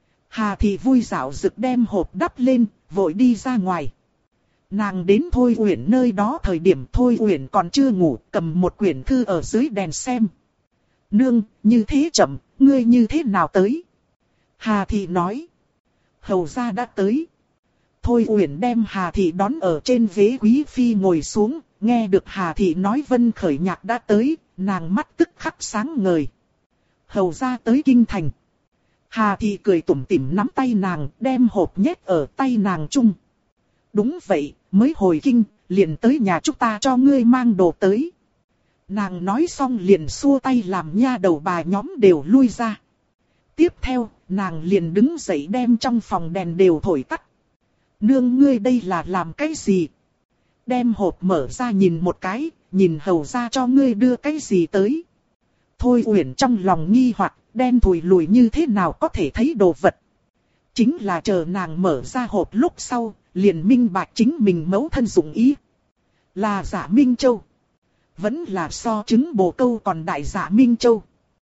A: Hà Thị vui dạo rực đem hộp đắp lên, vội đi ra ngoài. Nàng đến Thôi Uyển nơi đó thời điểm Thôi Uyển còn chưa ngủ, cầm một quyển thư ở dưới đèn xem. Nương, như thế chậm, ngươi như thế nào tới? Hà Thị nói. Hầu gia đã tới. Thôi Uyển đem Hà Thị đón ở trên ghế quý phi ngồi xuống, nghe được Hà Thị nói Vân Khởi Nhạc đã tới, nàng mắt tức khắc sáng ngời. Hầu ra tới kinh thành. Hà Thị cười tủm tỉm nắm tay nàng, đem hộp nhét ở tay nàng chung. Đúng vậy, mới hồi kinh, liền tới nhà chúng ta cho ngươi mang đồ tới. Nàng nói xong liền xua tay làm nha đầu bà nhóm đều lui ra. Tiếp theo, nàng liền đứng dậy đem trong phòng đèn đều thổi tắt. Nương ngươi đây là làm cái gì? Đem hộp mở ra nhìn một cái, nhìn hầu ra cho ngươi đưa cái gì tới. Thôi Uyển trong lòng nghi hoặc, đen thùi lùi như thế nào có thể thấy đồ vật. Chính là chờ nàng mở ra hộp lúc sau, liền minh bạch chính mình mẫu thân dụng ý. Là Dạ Minh Châu. Vẫn là so trứng bồ câu còn đại Dạ Minh Châu.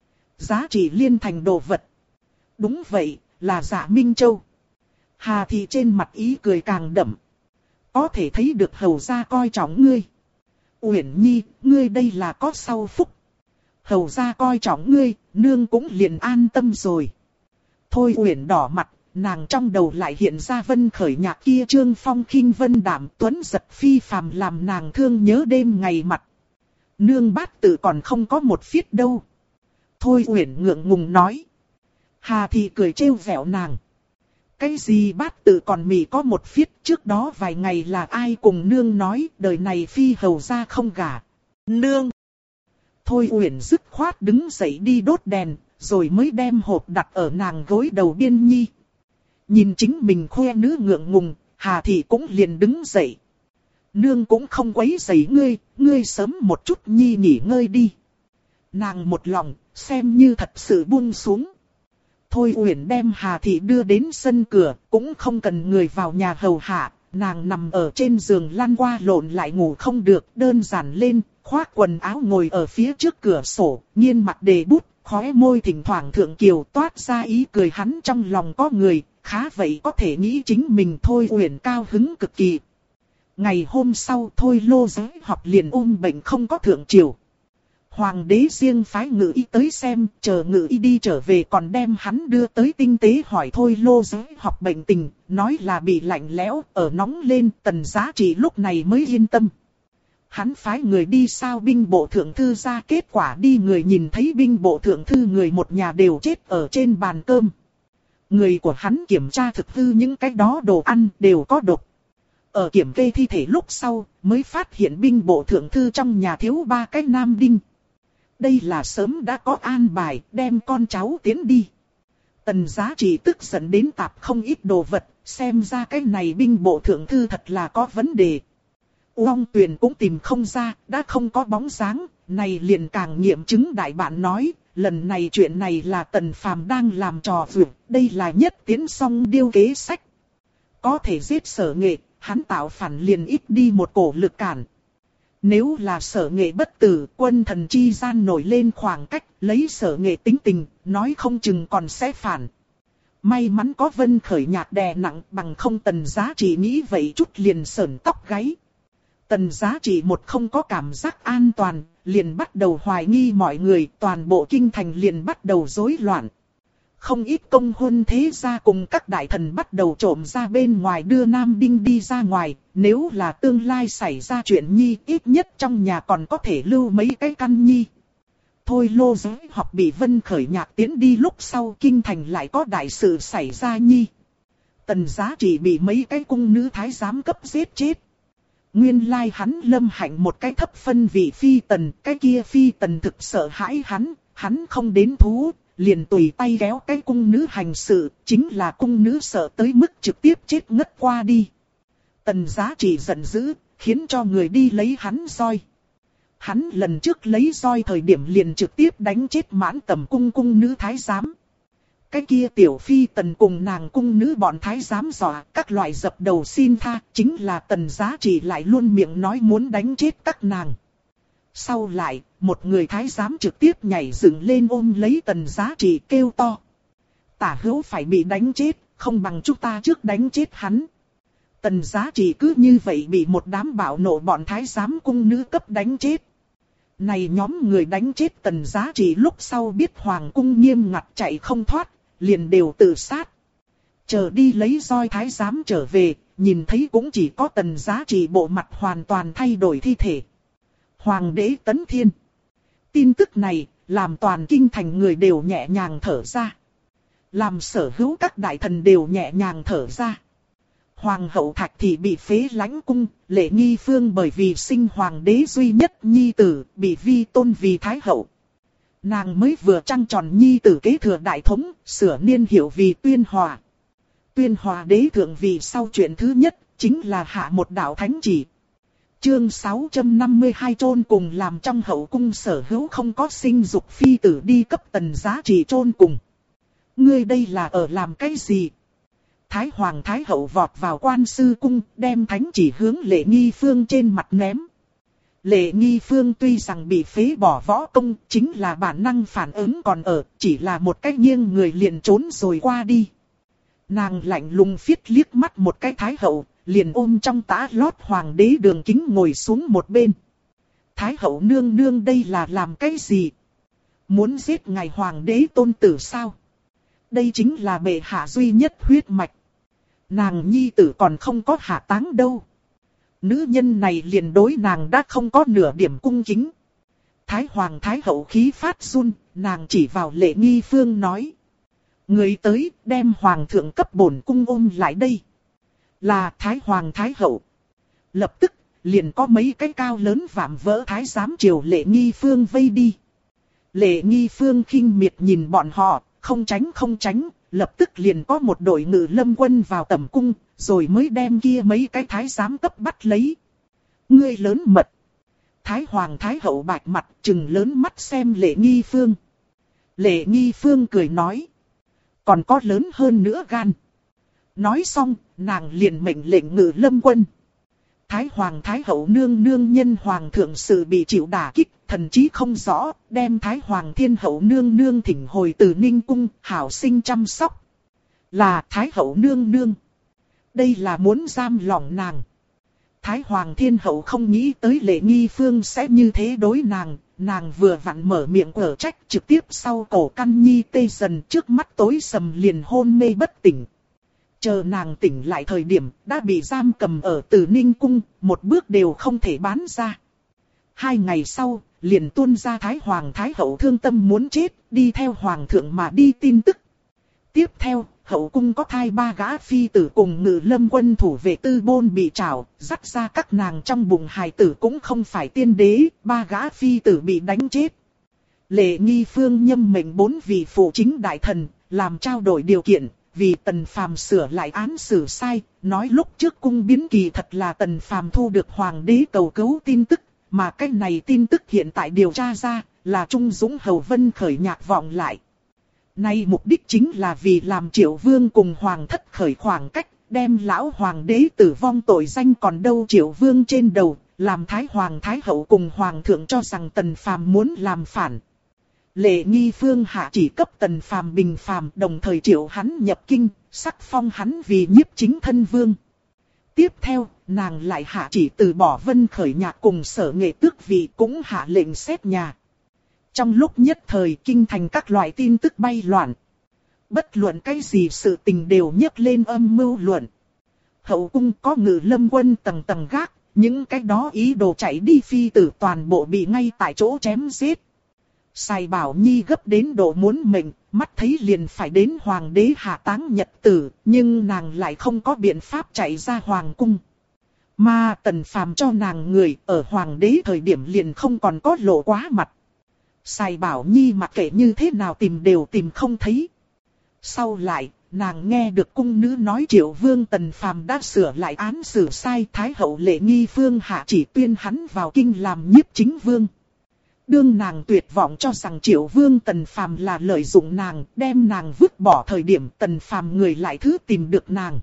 A: Giá trị liên thành đồ vật. Đúng vậy, là Dạ Minh Châu. Hà Thị trên mặt ý cười càng đậm. Có thể thấy được hầu gia coi trọng ngươi. Uyển Nhi, ngươi đây là có sau phúc. Hầu gia coi trọng ngươi, nương cũng liền an tâm rồi. Thôi Uyển đỏ mặt, nàng trong đầu lại hiện ra Vân Khởi Nhạc kia trương phong khinh vân đạm tuấn giật phi phàm làm nàng thương nhớ đêm ngày mặt. Nương bát tự còn không có một phiết đâu. Thôi Uyển ngượng ngùng nói. Hà Thị cười trêu vẹo nàng. Cái gì bát tự còn mỉ có một phiết, trước đó vài ngày là ai cùng nương nói đời này phi hầu gia không gả. Nương. Thôi Uyển dứt khoát đứng dậy đi đốt đèn, rồi mới đem hộp đặt ở nàng gối đầu biên nhi. Nhìn chính mình khoe nữ ngượng ngùng, Hà Thị cũng liền đứng dậy. Nương cũng không quấy rầy ngươi, ngươi sớm một chút nhi nghỉ ngơi đi. Nàng một lòng, xem như thật sự buông xuống. Thôi Uyển đem Hà Thị đưa đến sân cửa, cũng không cần người vào nhà hầu hạ, nàng nằm ở trên giường lăn qua lộn lại ngủ không được, đơn giản lên, khoác quần áo ngồi ở phía trước cửa sổ, nghiêng mặt đề bút, khóe môi thỉnh thoảng thượng kiều toát ra ý cười hắn trong lòng có người, khá vậy có thể nghĩ chính mình. Thôi Uyển cao hứng cực kỳ. Ngày hôm sau Thôi Lô Giới học liền ôm bệnh không có thượng triều. Hoàng đế riêng phái Ngự Y tới xem, chờ Ngự Y đi trở về còn đem hắn đưa tới tinh tế hỏi Thôi Lô Giới học bệnh tình, nói là bị lạnh lẽo, ở nóng lên. Tần Giá Trị lúc này mới yên tâm. Hắn phái người đi sao binh bộ thượng thư ra, kết quả đi người nhìn thấy binh bộ thượng thư người một nhà đều chết ở trên bàn cơm. Người của hắn kiểm tra thực hư những cái đó đồ ăn đều có độc. Ở kiểm kê thi thể lúc sau mới phát hiện binh bộ thượng thư trong nhà thiếu 3 cái nam đinh. Đây là sớm đã có an bài, đem con cháu tiến đi. Tần Giá Trị tức giận đến tạp không ít đồ vật, xem ra cái này binh bộ thượng thư thật là có vấn đề. Uông Tuyền cũng tìm không ra, đã không có bóng dáng, này liền càng nghiệm chứng đại bạn nói, lần này chuyện này là Tần Phàm đang làm trò vượt, đây là nhất tiến song điêu kế sách. Có thể giết Sở Nghệ, hắn tạo phản liền ít đi một cổ lực cản. Nếu là Sở Nghệ bất tử, quân thần chi gian nổi lên khoảng cách, lấy Sở Nghệ tính tình, nói không chừng còn sẽ phản. May mắn có Vân Khởi Nhạc đè nặng, bằng không Tần Giá Trị nghĩ vậy chút liền sởn tóc gáy. Tần Giá Trị một không có cảm giác an toàn, liền bắt đầu hoài nghi mọi người, toàn bộ kinh thành liền bắt đầu rối loạn. Không ít công huân thế gia cùng các đại thần bắt đầu trộm ra bên ngoài đưa nam đinh đi ra ngoài, nếu là tương lai xảy ra chuyện nhi, ít nhất trong nhà còn có thể lưu mấy cái căn nhi. Thôi Lô Giới học bị Vân Khởi Nhạc tiến đi lúc sau, kinh thành lại có đại sự xảy ra nhi. Tần Giá Trị bị mấy cái cung nữ thái giám cấp giết chết. Nguyên lai hắn lâm hạnh một cái thấp phân vị phi tần, cái kia phi tần thực sợ hãi hắn không đến thú, liền tùy tay kéo cái cung nữ hành sự, chính là cung nữ sợ tới mức trực tiếp chết ngất qua đi. Tần Giá Trị giận dữ, khiến cho người đi lấy hắn roi. Hắn lần trước lấy roi thời điểm liền trực tiếp đánh chết Mãn Tầm cung nữ thái giám. Cái kia tiểu phi tần cùng nàng cung nữ bọn thái giám dọa, các loại dập đầu xin tha, chính là Tần Giá Trị lại luôn miệng nói muốn đánh chết các nàng. Sau lại, một người thái giám trực tiếp nhảy dựng lên ôm lấy Tần Giá Trị kêu to. Tả hữu phải bị đánh chết, không bằng chúng ta trước đánh chết hắn. Tần Giá Trị cứ như vậy bị một đám bạo nộ bọn thái giám cung nữ cấp đánh chết. Này nhóm người đánh chết Tần Giá Trị lúc sau biết hoàng cung nghiêm ngặt chạy không thoát, liền đều tự sát. Chờ đi lấy roi thái giám trở về, nhìn thấy cũng chỉ có Tần Giá Trị bộ mặt hoàn toàn thay đổi thi thể. Hoàng đế Tấn Thiên. Tin tức này, làm toàn kinh thành người đều nhẹ nhàng thở ra. Làm sở hữu các đại thần đều nhẹ nhàng thở ra. Hoàng hậu Thạch Thị bị phế lãnh cung, Lệ Nghi Phương bởi vì sinh hoàng đế duy nhất nhi tử, bị vi tôn vì thái hậu. Nàng mới vừa trăng tròn nhi tử kế thừa đại thống, sửa niên hiệu vì Tuyên Hòa. Tuyên Hòa đế thượng vì sau chuyện thứ nhất, chính là hạ một đạo thánh chỉ. Chương 652 chôn cùng làm trong hậu cung sở hữu không có sinh dục phi tử đi cấp Tần Giá Trị chôn cùng. Ngươi đây là ở làm cái gì? Thái Hoàng Thái Hậu vọt vào quan sư cung, đem thánh chỉ hướng Lệ Nghi Phương trên mặt ném. Lệ Nghi Phương tuy rằng bị phế bỏ võ công, chính là bản năng phản ứng còn ở, chỉ là một cái nghiêng người liền trốn rồi qua đi. Nàng lạnh lùng phiết liếc mắt một cái Thái Hậu, liền ôm trong tã lót hoàng đế Đường Kính ngồi xuống một bên. Thái Hậu nương nương đây là làm cái gì? Muốn giết ngài hoàng đế tôn tử sao? Đây chính là bệ hạ duy nhất huyết mạch. Nàng nhi tử còn không có hạ táng đâu. Nữ nhân này liền đối nàng đã không có nửa điểm cung kính. Thái Hoàng Thái Hậu khí phát run, nàng chỉ vào Lệ Nghi Phương nói. Người tới đem Hoàng thượng cấp bổn cung ôm lại đây. Là Thái Hoàng Thái Hậu. Lập tức, liền có mấy cái cao lớn vạm vỡ thái giám triều Lệ Nghi Phương vây đi. Lệ Nghi Phương khinh miệt nhìn bọn họ, không tránh, lập tức liền có một đội ngự lâm quân vào tẩm cung, rồi mới đem kia mấy cái thái giám cấp bắt lấy. Ngươi lớn mật. Thái Hoàng Thái Hậu bạch mặt trừng lớn mắt xem Lệ Nghi Phương. Lệ Nghi Phương cười nói. Còn có lớn hơn nữa gan. Nói xong, nàng liền mệnh lệnh ngự lâm quân. Thái Hoàng Thái Hậu nương nương nhân Hoàng thượng sự bị chịu đả kích, thần trí không rõ, đem Thái Hoàng Thiên Hậu nương nương thỉnh hồi từ Ninh Cung, hảo sinh chăm sóc. Là Thái Hậu nương nương. Đây là muốn giam lỏng nàng. Thái Hoàng Thiên Hậu không nghĩ tới Lệ Nghi Phương sẽ như thế đối nàng, nàng vừa vặn mở miệng quở trách trực tiếp sau cổ căn nhi tê dần trước mắt tối sầm liền hôn mê bất tỉnh. Chờ nàng tỉnh lại thời điểm đã bị giam cầm ở Từ Ninh Cung, một bước đều không thể bán ra. 2 ngày sau, liền tuôn ra Thái Hoàng Thái Hậu thương tâm muốn chết, đi theo Hoàng thượng mà đi tin tức. Tiếp theo, hậu cung có thai 3 gã phi tử cùng ngự lâm quân thủ vệ Tư Bôn bị trảo, dắt ra các nàng trong bụng hài tử cũng không phải tiên đế, 3 gã phi tử bị đánh chết. Lệ Nghi Phương nhâm mệnh 4 vị phụ chính đại thần, làm trao đổi điều kiện. Vì Tần Phàm sửa lại án xử sai, nói lúc trước cung biến kỳ thật là Tần Phàm thu được hoàng đế cầu cứu tin tức, mà cái này tin tức hiện tại điều tra ra, là Trung Dũng Hầu Vân khởi nhạc vọng lại. Nay mục đích chính là vì làm Triệu Vương cùng Hoàng thất khởi khoảng cách, đem lão hoàng đế tử vong tội danh còn đâu Triệu Vương trên đầu, làm Thái Hoàng Thái Hậu cùng Hoàng thượng cho rằng Tần Phàm muốn làm phản. Lệ Nghi Phương hạ chỉ cấp Tần Phàm bình phàm, đồng thời triệu hắn nhập kinh, sắc phong hắn vì nhiếp chính thân vương. Tiếp theo, nàng lại hạ chỉ từ bỏ Vân khởi nhạc cùng Sở Nghệ tước vị, cũng hạ lệnh xét nhà. Trong lúc nhất thời kinh thành các loại tin tức bay loạn. Bất luận cái gì sự tình đều nhấc lên âm mưu luận. Hậu cung có ngự lâm quân tầng tầng gác, những cái đó ý đồ chạy đi phi tử toàn bộ bị ngay tại chỗ chém giết. Sài Bảo Nhi gấp đến độ muốn mệnh, mắt thấy liền phải đến hoàng đế hạ táng nhật tử, nhưng nàng lại không có biện pháp chạy ra hoàng cung. Mà Tần Phàm cho nàng người ở hoàng đế thời điểm liền không còn có lộ quá mặt. Sài Bảo Nhi mặc kệ như thế nào tìm đều tìm không thấy. Sau lại, nàng nghe được cung nữ nói Triệu Vương Tần Phàm đã sửa lại án xử sai, Thái Hậu Lệ Nghi Phương hạ chỉ tuyên hắn vào kinh làm nhiếp chính vương. Đương nàng tuyệt vọng cho rằng Triệu Vương Tần Phàm là lợi dụng nàng, đem nàng vứt bỏ thời điểm Tần Phàm người lại thứ tìm được nàng.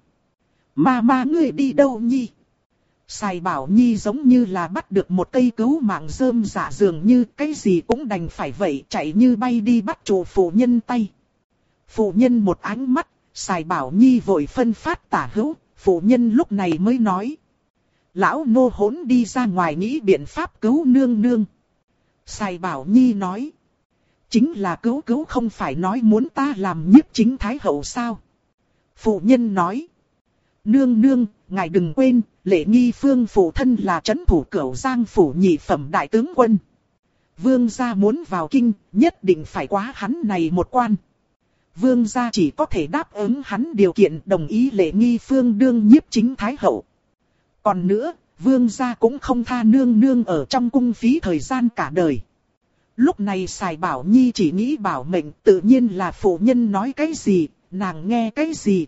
A: Ma ngươi đi đâu nhi? Sài Bảo Nhi giống như là bắt được một cây cứu mạng rơm dạ dường như cái gì cũng đành phải vậy, chạy như bay đi bắt chủ phụ nhân tay. Phụ nhân một ánh mắt, Sài Bảo Nhi vội phân phát tả hữu, phụ nhân lúc này mới nói. Lão nô hỗn đi ra ngoài nghĩ biện pháp cứu nương nương. Sài Bảo Nhi nói. Chính là cứu không phải nói muốn ta làm nhiếp chính thái hậu sao? Phụ nhân nói. Nương nương, ngài đừng quên, Lệ Nghi Phương phụ thân là trấn thủ Cửu Giang phủ nhị phẩm đại tướng quân. Vương gia muốn vào kinh, nhất định phải quá hắn này một quan. Vương gia chỉ có thể đáp ứng hắn điều kiện đồng ý Lệ Nghi Phương đương nhiếp chính thái hậu. Còn nữa, vương gia cũng không tha nương nương ở trong cung phí thời gian cả đời. Lúc này Sài Bảo Nhi chỉ nghĩ bảo mệnh, tự nhiên là phụ nhân nói cái gì, nàng nghe cái gì.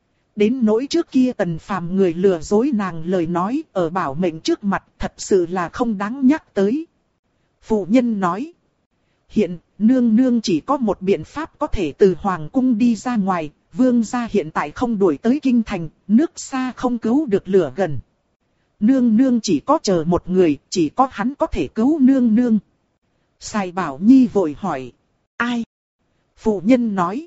A: Đến nỗi trước kia Tần Phàm người lừa dối nàng lời nói ở bảo mệnh trước mặt thật sự là không đáng nhắc tới. Phụ nhân nói, hiện nương nương chỉ có một biện pháp có thể từ hoàng cung đi ra ngoài, vương gia hiện tại không đuổi tới kinh thành, nước xa không cứu được lửa gần. Nương nương chỉ có chờ một người, chỉ có hắn có thể cứu nương nương. Sài Bảo Nhi vội hỏi, ai? Phụ nhân nói,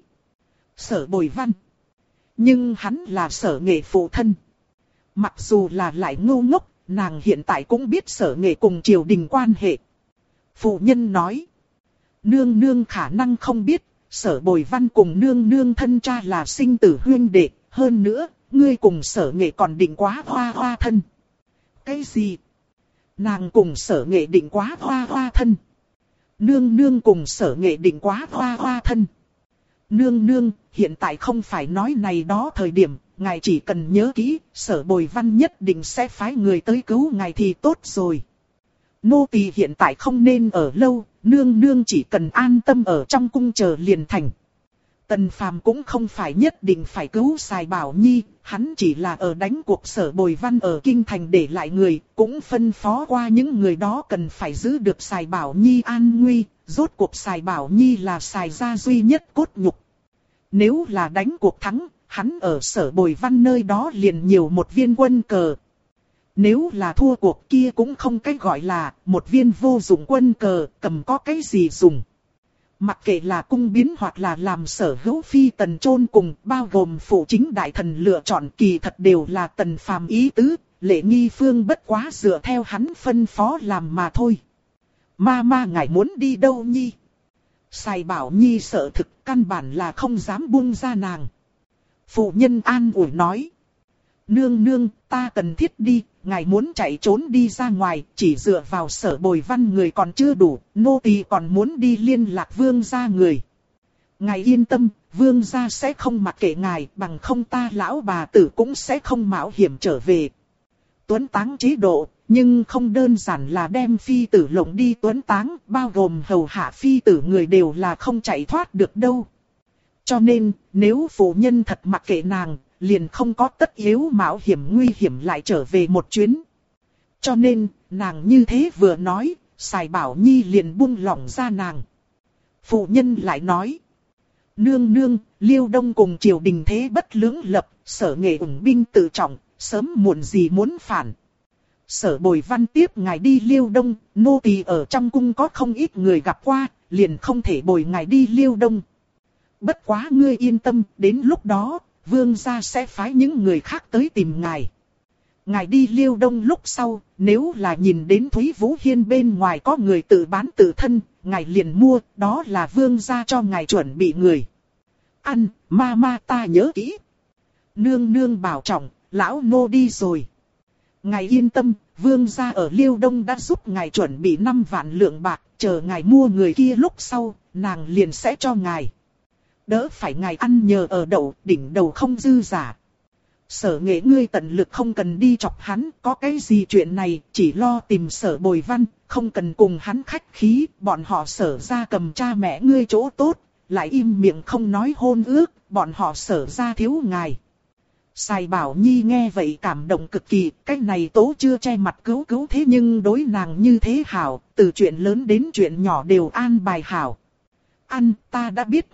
A: Sở Bồi Văn. Nhưng hắn là Sở Nghệ phụ thân. Mặc dù là lại ngu ngốc, nàng hiện tại cũng biết Sở Nghệ cùng triều đình quan hệ. Phụ nhân nói, nương nương khả năng không biết, Sở Bồi Văn cùng nương nương thân cha là sinh tử huynh đệ, hơn nữa, ngươi cùng Sở Nghệ còn định quá hoa hoa thân. Cái gì? Nàng cùng Sở Nghệ định quá hoa hoa thân. Nương nương cùng Sở Nghệ định quá hoa hoa thân. Nương nương, hiện tại không phải nói này đó thời điểm, ngài chỉ cần nhớ kỹ, Sở Bồi Văn nhất định sẽ phái người tới cứu ngài thì tốt rồi. Nô tỳ hiện tại không nên ở lâu, nương nương chỉ cần an tâm ở trong cung chờ liền thành. Tần Phàm cũng không phải nhất định phải cứu Sài Bảo Nhi, hắn chỉ là ở đánh cuộc Sở Bồi Văn ở kinh thành để lại người, cũng phân phó qua những người đó cần phải giữ được Sài Bảo Nhi an nguy, rốt cuộc Sài Bảo Nhi là Sài gia duy nhất cốt nhục. Nếu là đánh cuộc thắng, hắn ở Sở Bồi Văn nơi đó liền nhiều một viên quân cờ. Nếu là thua cuộc kia cũng không cái gọi là một viên vô dụng quân cờ, cầm có cái gì dùng. Mặc kệ là cung biến hoặc là làm Sở Hữu Phi Tần chôn cùng, bao gồm phụ chính đại thần lựa chọn kỳ thật đều là Tần Phàm ý tứ, Lệ Nghi Phương bất quá dựa theo hắn phân phó làm mà thôi. Ma ngài muốn đi đâu nhi? Sài Bảo Nhi sợ thực căn bản là không dám buông ra nàng. Phụ nhân an ủi nói, nương nương, ta cần thiết đi, ngài muốn chạy trốn đi ra ngoài, chỉ dựa vào Sở Bồi Văn người còn chưa đủ, nô tỳ còn muốn đi liên lạc vương gia người. Ngài yên tâm, vương gia sẽ không mặc kệ ngài, bằng không ta lão bà tử cũng sẽ không mạo hiểm trở về. Tuấn táng chế độ, nhưng không đơn giản là đem phi tử lộng đi tuấn táng, bao gồm hầu hạ phi tử người đều là không chạy thoát được đâu. Cho nên, nếu phụ nhân thật mặc kệ nàng, liền không có tất yếu mạo hiểm nguy hiểm lại trở về một chuyến. Cho nên, nàng như thế vừa nói, Sài Bảo Nhi liền buông lỏng ra nàng. Phụ nhân lại nói, nương nương, Liêu Đông cùng triều đình thế bất lưỡng lập, Sở Nghệ ủng binh tự trọng, sớm muộn gì muốn phản. Sở Bồi Văn tiếp ngài đi Liêu Đông, nô tỳ ở trong cung có không ít người gặp qua, liền không thể bồi ngài đi Liêu Đông. Bất quá ngươi yên tâm, đến lúc đó, vương gia sẽ phái những người khác tới tìm ngài. Ngài đi Liêu Đông lúc sau, nếu là nhìn đến Thúy Vũ Hiên bên ngoài có người tự bán tự thân, ngài liền mua, đó là vương gia cho ngài chuẩn bị người. Ăn, ma ta nhớ kỹ. Nương nương bảo trọng, lão nô đi rồi. Ngài yên tâm, vương gia ở Liêu Đông đã giúp ngài chuẩn bị 5 vạn lượng bạc, chờ ngài mua người kia lúc sau, nàng liền sẽ cho ngài. Đỡ phải ngài ăn nhờ ở đậu, đỉnh đầu không dư giả. Sở Nghệ ngươi tận lực không cần đi chọc hắn, có cái gì chuyện này, chỉ lo tìm Sở Bồi Văn, không cần cùng hắn khách khí, bọn họ Sở ra cầm cha mẹ ngươi chỗ tốt, lại im miệng không nói hôn ước, bọn họ Sở ra thiếu ngài. Sài Bảo Nhi nghe vậy cảm động cực kỳ, cái này tố chưa che mặt cứu thế nhưng đối nàng như thế hảo, từ chuyện lớn đến chuyện nhỏ đều an bài hảo. Ăn, ta đã biết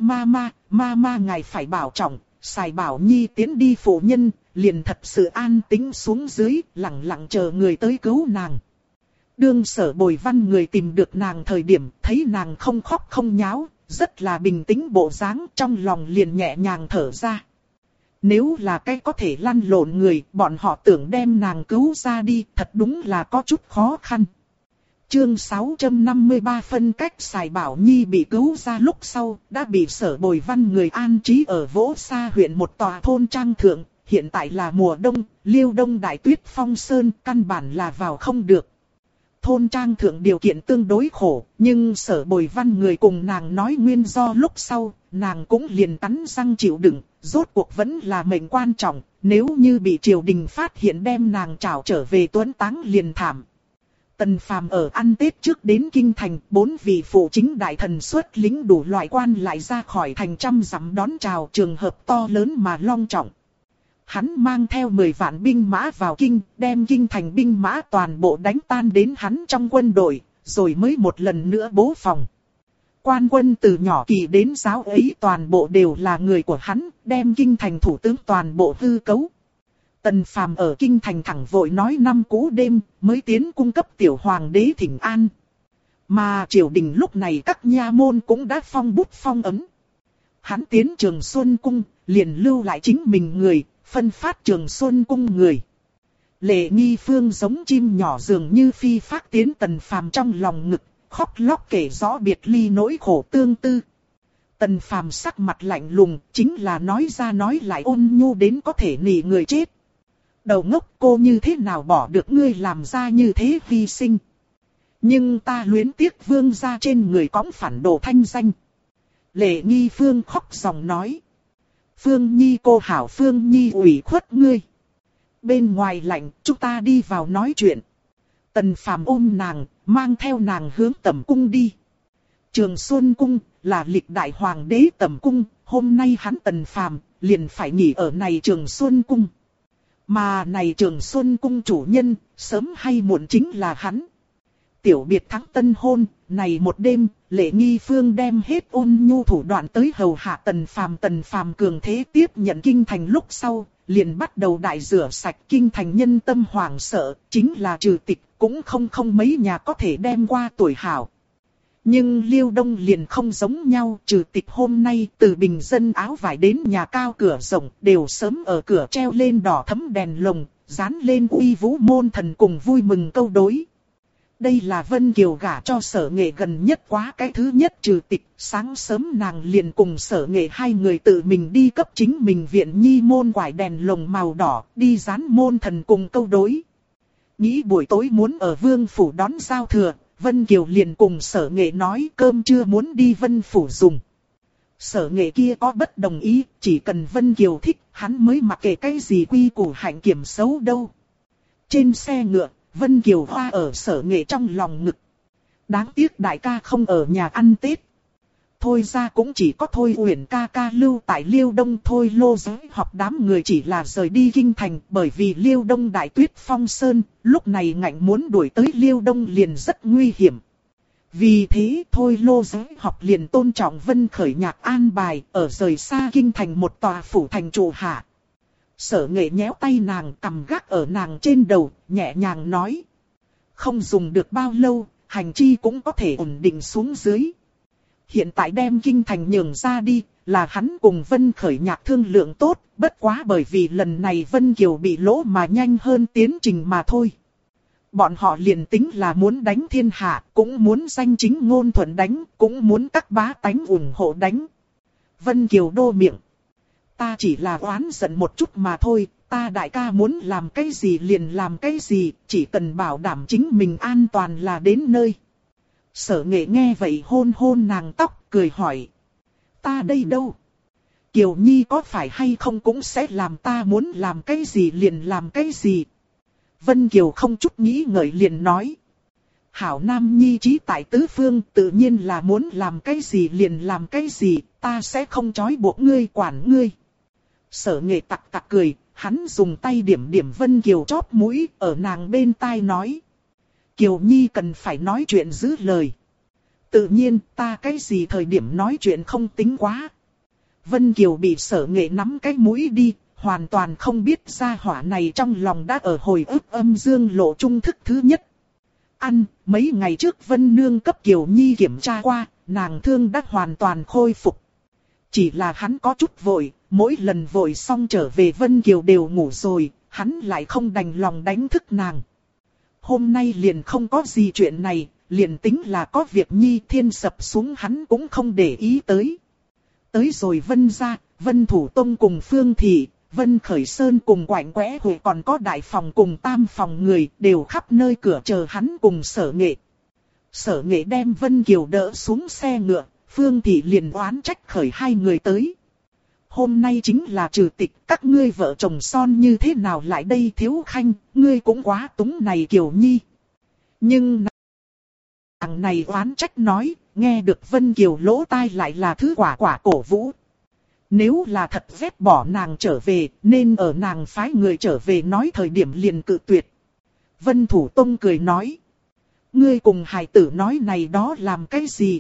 A: ma ngài phải bảo trọng. Sài Bảo Nhi tiến đi phụ nhân, liền thật sự an tĩnh xuống dưới, lặng lặng chờ người tới cứu nàng. Đương Sở Bồi Văn người tìm được nàng thời điểm, thấy nàng không khóc không nháo, rất là bình tĩnh bộ dáng, trong lòng liền nhẹ nhàng thở ra. Nếu là cái có thể lăn lộn người, bọn họ tưởng đem nàng cứu ra đi, thật đúng là có chút khó khăn. Chương 653 phân cách. Sài Bảo Nhi bị cứu ra lúc sau, đã bị Sở Bồi Văn người an trí ở Vỗ Sa huyện một tòa thôn trang thượng, hiện tại là mùa đông, Liêu Đông Đại Tuyết Phong Sơn căn bản là vào không được. Thôn trang thượng điều kiện tương đối khổ, nhưng Sở Bồi Văn người cùng nàng nói nguyên do lúc sau, nàng cũng liền cắn răng chịu đựng, rốt cuộc vẫn là mệnh quan trọng, nếu như bị triều đình phát hiện đem nàng trảo trở về tuấn táng liền thảm. Tần Phàm ở ăn Tết trước đến kinh thành, 4 vị phụ chính đại thần xuất lính đủ loại quan lại ra khỏi thành trăm dặm đón chào, trường hợp to lớn mà long trọng. Hắn mang theo 10 vạn binh mã vào kinh, đem kinh thành binh mã toàn bộ đánh tan đến hắn trong quân đội, rồi mới một lần nữa bố phòng. Quan quân từ nhỏ kỳ đến giáo ấy toàn bộ đều là người của hắn, đem kinh thành thủ tướng toàn bộ hư cấu. Tần Phàm ở kinh thành thẳng vội nói 5 cú đêm, mới tiến cung cấp tiểu hoàng đế thỉnh an. Mà triều đình lúc này các nha môn cũng đã phong bút phong ấn. Hắn tiến Trường Xuân cung, liền lưu lại chính mình người, phân phát Trường Xuân cung người. Lệ Nghi Phương giống chim nhỏ dường như phi phác tiến Tần Phàm trong lòng ngực, khóc lóc kể rõ biệt ly nỗi khổ tương tư. Tần Phàm sắc mặt lạnh lùng, chính là nói ra nói lại ôn nhu đến có thể nỉ người chết. Đầu ngốc, cô như thế nào bỏ được ngươi làm ra như thế hy sinh. Nhưng ta luyến tiếc vương gia trên người cõng phản đồ thanh danh. Lệ Nghi Phương khóc ròng nói. Phương Nhi cô hảo, Phương Nhi ủy khuất ngươi. Bên ngoài lạnh, chúng ta đi vào nói chuyện. Tần Phàm ôm nàng, mang theo nàng hướng tẩm cung đi. Trường Xuân cung là lịch đại hoàng đế tẩm cung, hôm nay hắn Tần Phàm liền phải nghỉ ở này Trường Xuân cung. Mà này Trường Xuân cung chủ nhân, sớm hay muộn chính là hắn. Tiểu biệt thắng tân hôn, này một đêm, Lệ Nghi Phương đem hết ôn nhu thủ đoạn tới hầu hạ Tần Phàm. Tần Phàm cường thế tiếp nhận kinh thành lúc sau, liền bắt đầu đại rửa sạch kinh thành, nhân tâm hoảng sợ, chính là trừ tịch, cũng không mấy nhà có thể đem qua tuổi hảo. Nhưng Liêu Đông liền không giống nhau, trừ tịch hôm nay từ bình dân áo vải đến nhà cao cửa rộng đều sớm ở cửa treo lên đỏ thẫm đèn lồng, dán lên uy vũ môn thần cùng vui mừng câu đối. Đây là Vân Kiều gả cho Sở Nghệ gần nhất quá cái thứ nhất trừ tịch, sáng sớm nàng liền cùng Sở Nghệ hai người tự mình đi cấp chính mình viện nhi môn quải đèn lồng màu đỏ, đi dán môn thần cùng câu đối. Nghĩ buổi tối muốn ở Vương Phủ đón giao thừa, Vân Kiều liền cùng Sở Nghệ nói cơm trưa muốn đi Vân Phủ dùng. Sở Nghệ kia có bất đồng ý, chỉ cần Vân Kiều thích, hắn mới mặc kệ cái gì quy củ hạnh kiểm xấu đâu. Trên xe ngựa, Vân Kiều hoa ở Sở Nghệ trong lòng ngực. Đáng tiếc đại ca không ở nhà ăn Tết. Thôi ra cũng chỉ có Thôi Uyển ca ca lưu tại Liêu Đông. Thôi Lô Giới học đám người chỉ là rời đi kinh thành, bởi vì Liêu Đông Đại Tuyết Phong Sơn, lúc này ngạnh muốn đuổi tới Liêu Đông liền rất nguy hiểm. Vì thế Thôi Lô Giới học liền tôn trọng Vân Khởi Nhạc an bài, ở rời xa kinh thành một tòa phủ thành trụ hạ. Sở Nghệ nhéo tay nàng, cầm gác ở nàng trên đầu, nhẹ nhàng nói. Không dùng được bao lâu, hành chi cũng có thể ổn định xuống dưới. Hiện tại đem kinh thành nhường ra đi, là hắn cùng Vân Khởi Nhạc thương lượng tốt, bất quá bởi vì lần này Vân Kiều bị lỗ mà nhanh hơn tiến trình mà thôi. Bọn họ liền tính là muốn đánh thiên hạ, cũng muốn danh chính ngôn thuận đánh, cũng muốn các bá tánh ủng hộ đánh. Vân Kiều đô miệng. Ta chỉ là oán giận một chút mà thôi, ta đại ca muốn làm cái gì liền làm cái gì, chỉ cần bảo đảm chính mình an toàn là đến nơi. Sở Nghệ nghe vậy hôn hôn nàng tóc, cười hỏi. Ta đây đâu? Kiều Nhi có phải hay không cũng sẽ làm ta muốn làm cái gì liền làm cái gì. Vân Kiều không chút nghĩ ngợi liền nói. Hảo Nam Nhi trí tại tứ phương, tự nhiên là muốn làm cái gì liền làm cái gì, ta sẽ không trói buộc ngươi quản ngươi. Sở Nghệ tặc tặc cười, hắn dùng tay điểm điểm Vân Kiều chóp mũi, ở nàng bên tai nói. Kiều Nhi cần phải nói chuyện giữ lời. Tự nhiên ta cái gì thời điểm nói chuyện không tính quá. Vân Kiều bị Sở Nghệ nắm cái mũi đi, hoàn toàn không biết gia hỏa này trong lòng đã ở hồi ức âm dương lộ trung thức thứ nhất. Mấy ngày trước Vân Nương cấp Kiều Nhi kiểm tra qua, nàng thương đã hoàn toàn khôi phục. Chỉ là hắn có chút vội, mỗi lần vội xong trở về Vân Kiều đều ngủ rồi, hắn lại không đành lòng đánh thức nàng. Hôm nay liền không có gì chuyện này, liền tính là có việc Nhi thiên sập xuống hắn cũng không để ý tới. Tới rồi Vân gia, Vân Thủ Tông cùng Phương Thị, Vân Khởi Sơn cùng Quạnh Quẽ Huệ còn có đại phòng cùng tam phòng người đều khắp nơi cửa chờ hắn cùng Sở Nghệ. Sở Nghệ đem Vân Kiều đỡ xuống xe ngựa, Phương Thị liền oán trách khởi hai người tới. Hôm nay chính là trừ tịch, các ngươi vợ chồng son như thế nào lại đây Thiếu Khanh, ngươi cũng quá túng này Kiều Nhi. Nhưng nàng này oán trách nói, nghe được Vân Kiều lỗ tai lại là thứ quả cổ vũ. Nếu là thật ghét bỏ nàng trở về, nên ở nàng phái người trở về nói thời điểm liền cự tuyệt. Vân Thủ Tông cười nói. Ngươi cùng hài tử nói này đó làm cái gì?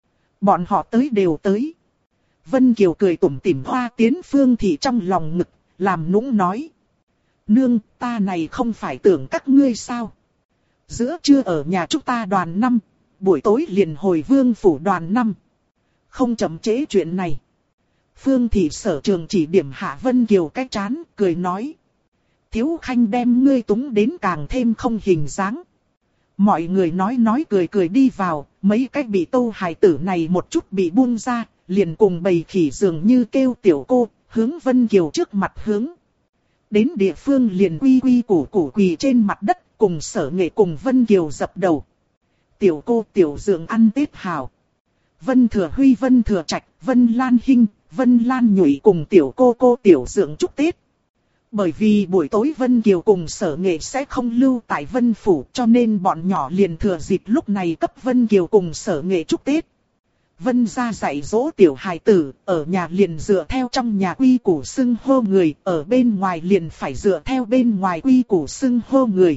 A: Bọn họ tới đều tới. Vân Kiều cười tủm tỉm hoa tiến Phương Thị trong lòng ngực, làm nũng nói. Nương, ta này không phải tưởng các ngươi sao? Giữa trưa ở nhà chúng ta đoàn 5, buổi tối liền hồi vương phủ đoàn 5. Không chậm trễ chuyện này. Phương Thị Sở Trường chỉ điểm hạ Vân Kiều cái chán, cười nói. Thiếu Khanh đem ngươi túng đến càng thêm không hình dáng. Mọi người nói cười đi vào, mấy cái bị tâu hài tử này một chút bị buông ra, liền cùng bầy khỉ dường như kêu tiểu cô, hướng Vân Kiều trước mặt hướng. Đến địa phương liền quy củ quỳ trên mặt đất, cùng Sở Nghệ cùng Vân Kiều dập đầu. Tiểu cô tiểu dượng ăn Tết hào. Vân Thừa Huy Vân Thừa Trạch, Vân Lan Hinh, Vân Lan Nhụy cùng tiểu cô tiểu dượng chúc Tết. Bởi vì buổi tối Vân Kiều cùng Sở Nghệ sẽ không lưu tại Vân Phủ cho nên bọn nhỏ liền thừa dịp lúc này cấp Vân Kiều cùng Sở Nghệ chúc Tết. Vân gia dạy dỗ tiểu hài tử, ở nhà liền dựa theo trong nhà quy củ xưng hô người, ở bên ngoài liền phải dựa theo bên ngoài quy củ xưng hô người.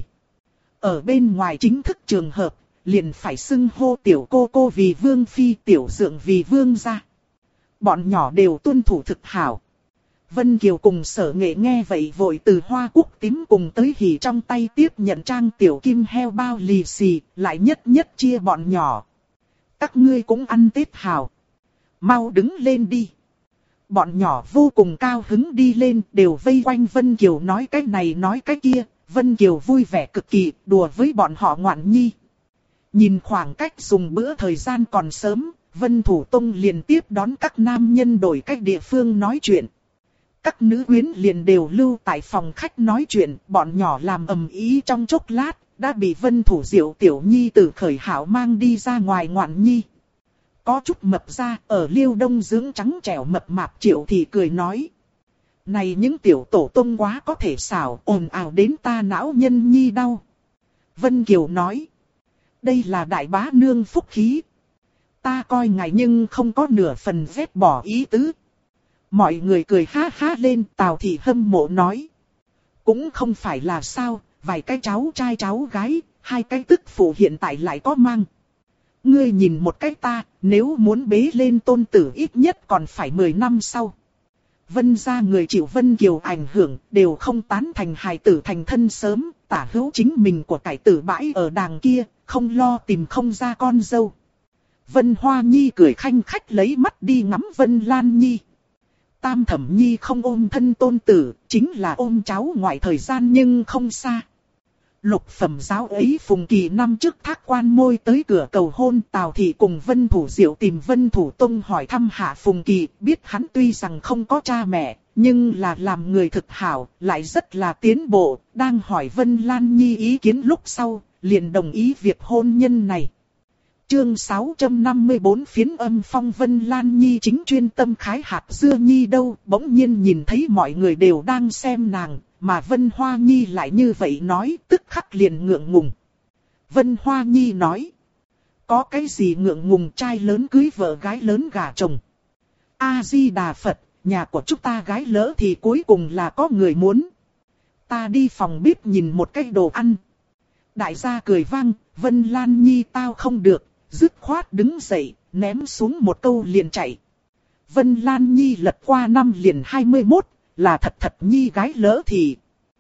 A: Ở bên ngoài chính thức trường hợp, liền phải xưng hô tiểu cô vì vương phi, tiểu dượng vì vương gia. Bọn nhỏ đều tuân thủ thực hảo. Vân Kiều cùng Sở Nghệ nghe vậy vội từ hoa cúc tím cùng tới hỉ trong tay tiếp nhận trang tiểu kim heo bao lì xì, lại nhất chia bọn nhỏ. Các ngươi cũng ăn Tết hào. Mau đứng lên đi. Bọn nhỏ vô cùng cao hứng đi lên, đều vây quanh Vân Kiều nói cái này nói cái kia. Vân Kiều vui vẻ cực kỳ, đùa với bọn họ ngoạn nhi. Nhìn khoảng cách dùng bữa thời gian còn sớm, Vân Thủ Tông liền tiếp đón các nam nhân đổi cách địa phương nói chuyện. Các nữ quyến liền đều lưu tại phòng khách nói chuyện, bọn nhỏ làm ầm ĩ trong chốc lát, đã bị Vân Thủ Diệu tiểu nhi từ khởi hảo mang đi ra ngoài ngoạn nhi. Có chút mập ra, ở Liêu Đông dưỡng trắng trẻo mập mạp Triệu thì cười nói. Này những tiểu tổ tông quá có thể xảo, ồn ào đến ta não nhân nhi đau. Vân Kiều nói. Đây là đại bá nương phúc khí. Ta coi ngài nhưng không có nửa phần vết bỏ ý tứ. Mọi người cười ha ha lên, Tào Thị hâm mộ nói. Cũng không phải là sao, vài cái cháu trai cháu gái, hai cái tức phụ hiện tại lại có mang. Ngươi nhìn một cái ta, nếu muốn bế lên tôn tử ít nhất còn phải 10 năm sau. Vân gia người chịu Vân Kiều ảnh hưởng, đều không tán thành hài tử thành thân sớm, tả hữu chính mình của cải tử bãi ở đàng kia, không lo tìm không ra con dâu. Vân Hoa Nhi cười khanh khách lấy mắt đi ngắm Vân Lan Nhi. Tam Thẩm Nhi không ôm thân tôn tử, chính là ôm cháu ngoại thời gian nhưng không xa. Lục phẩm giáo ấy Phùng Kỳ năm trước thác quan môi tới cửa cầu hôn, Tào Thị cùng Vân Thủ Diệu tìm Vân Thủ Tông hỏi thăm hạ Phùng Kỳ, biết hắn tuy rằng không có cha mẹ, nhưng là làm người thực hảo, lại rất là tiến bộ, đang hỏi Vân Lan Nhi ý kiến lúc sau, liền đồng ý việc hôn nhân này. Chương 654 phiến âm phong Vân Lan Nhi chính chuyên tâm khái hạt dưa nhi đâu, bỗng nhiên nhìn thấy mọi người đều đang xem nàng, mà Vân Hoa Nhi lại như vậy nói, tức khắc liền ngượng ngùng. Vân Hoa Nhi nói, có cái gì ngượng ngùng, trai lớn cưới vợ gái lớn gả chồng. A-di-đà Phật, nhà của chúng ta gái lỡ thì cuối cùng là có người muốn. Ta đi phòng bếp nhìn một cái đồ ăn. Đại gia cười vang, Vân Lan Nhi tao không được. Dứt khoát đứng dậy, ném xuống một câu liền chạy. Vân Lan Nhi lật qua năm liền 21, là thật nhi gái lỡ thì.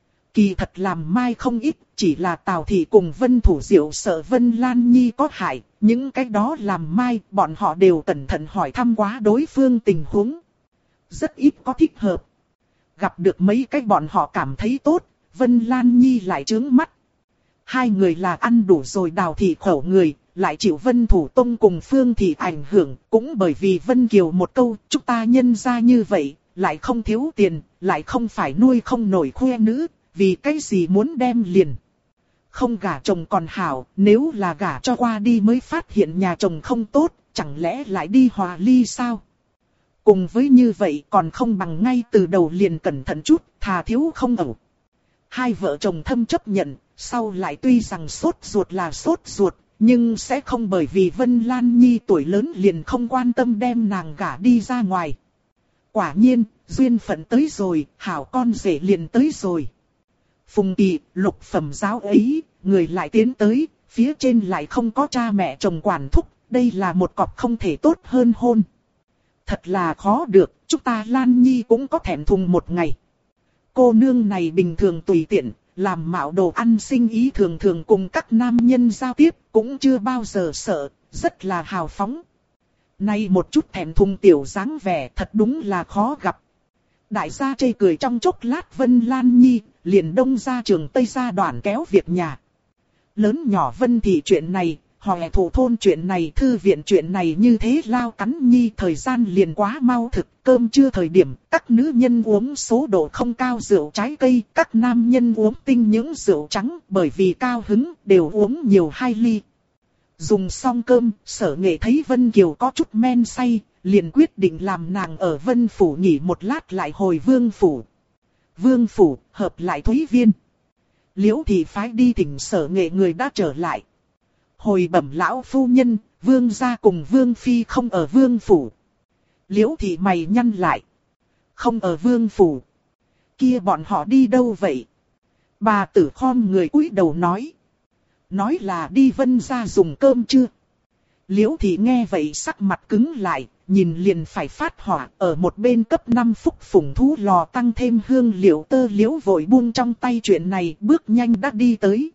A: Kỳ thật làm mai không ít, chỉ là Tào Thị cùng Vân Thủ Diệu sợ Vân Lan Nhi có hại. Những cái đó làm mai, bọn họ đều cẩn thận hỏi thăm quá đối phương tình huống. Rất ít có thích hợp. Gặp được mấy cái bọn họ cảm thấy tốt, Vân Lan Nhi lại trướng mắt. Hai người là ăn đủ rồi Đào Thị khẩu người. Lại chịu Vân Thủ Tông cùng Phương Thị ảnh hưởng, cũng bởi vì Vân Kiều một câu, chúng ta nhân ra như vậy, lại không thiếu tiền, lại không phải nuôi không nổi khuê nữ, vì cái gì muốn đem liền. Không gả chồng còn hảo, nếu là gả cho qua đi mới phát hiện nhà chồng không tốt, chẳng lẽ lại đi hòa ly sao? Cùng với như vậy còn không bằng ngay từ đầu liền cẩn thận chút, thà thiếu không ẩu. Hai vợ chồng thâm chấp nhận, sau lại tuy rằng sốt ruột là sốt ruột, nhưng sẽ không bởi vì Vân Lan Nhi tuổi lớn liền không quan tâm đem nàng gả đi ra ngoài. Quả nhiên, duyên phận tới rồi, hảo con rể liền tới rồi. Phùng Kỳ, lục phẩm giáo ấy, người lại tiến tới, phía trên lại không có cha mẹ chồng quản thúc, đây là một cọc không thể tốt hơn hôn. Thật là khó được, chúng ta Lan Nhi cũng có thèm thùng một ngày. Cô nương này bình thường tùy tiện, làm mạo đồ ăn sinh ý thường thường cùng các nam nhân giao tiếp, cũng chưa bao giờ sợ, rất là hào phóng. Nay một chút thèm thùng tiểu dáng vẻ thật đúng là khó gặp. Đại gia chê cười trong chốc lát Vân Lan Nhi, liền đông ra trường Tây ra đoạn kéo việc nhà. Lớn nhỏ Vân thị chuyện này, Hòe Thủ thôn chuyện này, thư viện chuyện này như thế lao cắn Nhi, thời gian liền quá mau thực, cơm trưa thời điểm, các nữ nhân uống số độ không cao rượu trái cây, các nam nhân uống tinh những rượu trắng, bởi vì cao hứng, đều uống nhiều 2 ly. Dùng xong cơm, Sở Nghệ thấy Vân Kiều có chút men say, liền quyết định làm nàng ở Vân Phủ nghỉ một lát lại hồi Vương Phủ. Vương Phủ, hợp lại Thúy Viên. Liễu Thị phái đi thỉnh Sở Nghệ người đã trở lại. Hồi bẩm lão phu nhân, Vương gia cùng Vương Phi không ở Vương Phủ. Liễu Thị mày nhăn lại. Không ở Vương Phủ. Kia bọn họ đi đâu vậy? Bà tử khom người cúi đầu nói. Nói là đi Vân gia dùng cơm chưa? Liễu Thị nghe vậy sắc mặt cứng lại, nhìn liền phải phát hỏa, ở một bên cấp 5 phúc phùng thú lò tăng thêm hương liệu tơ. Liễu vội buông trong tay chuyện này, bước nhanh đã đi tới.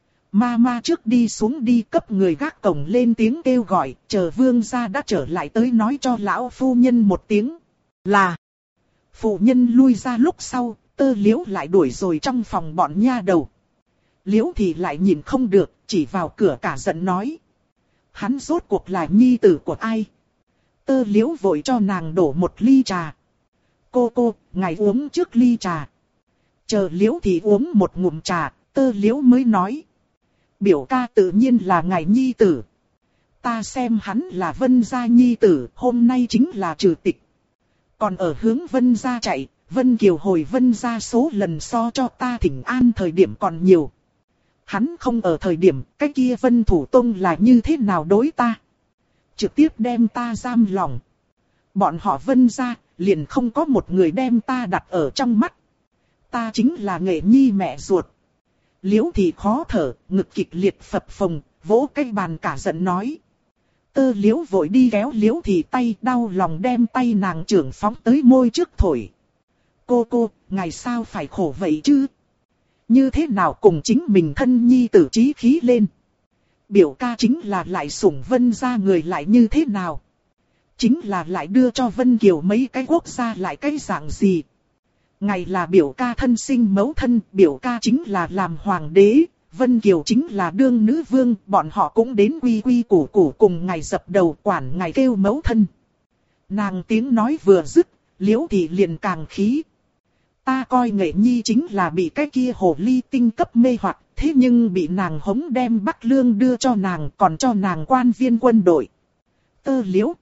A: Ma trước đi xuống đi, cấp người gác cổng lên tiếng kêu gọi, chờ Vương gia đã trở lại tới nói cho lão phu nhân một tiếng. Là phụ nhân lui ra lúc sau, Tơ Liễu lại đuổi rồi trong phòng bọn nha đầu. Liễu thì lại nhìn không được, chỉ vào cửa cả giận nói. Hắn rốt cuộc là nhi tử của ai? Tơ Liễu vội cho nàng đổ một ly trà. Cô, ngài uống trước ly trà. Chờ Liễu thì uống một ngụm trà, Tơ Liễu mới nói. Biểu ca tự nhiên là ngài nhi tử. Ta xem hắn là Vân gia nhi tử, hôm nay chính là trừ tịch. Còn ở hướng Vân gia chạy, Vân Kiều hồi Vân gia số lần so cho ta thỉnh an thời điểm còn nhiều. Hắn không ở thời điểm, cái kia Vân Thủ Tông là như thế nào đối ta? Trực tiếp đem ta giam lỏng. Bọn họ Vân gia, liền không có một người đem ta đặt ở trong mắt. Ta chính là Nghệ Nhi mẹ ruột. Liễu Thị khó thở, ngực kịch liệt phập phồng, vỗ cái bàn cả giận nói. Tơ Liễu vội đi kéo Liễu Thị tay, đau lòng đem tay nàng trưởng phóng tới môi trước thổi. Cô, ngày sao phải khổ vậy chứ? Như thế nào cùng chính mình thân nhi tử chí khí lên? Biểu ca chính là lại sủng Vân gia người lại như thế nào? Chính là lại đưa cho Vân Kiều mấy cái quốc gia lại cái dạng gì? Ngày là biểu ca thân sinh mẫu thân, biểu ca chính là làm hoàng đế, Vân Kiều chính là đương nữ vương, bọn họ cũng đến quy quy củ củ cùng ngày dập đầu quản ngày kêu mẫu thân. Nàng tiếng nói vừa dứt, Liễu Thị liền càng khí. Ta coi Nghệ Nhi chính là bị cái kia hồ ly tinh cấp mê hoặc, thế nhưng bị nàng hống đem Bắc Lương đưa cho nàng, còn cho nàng quan viên quân đội. Tơ Liễu.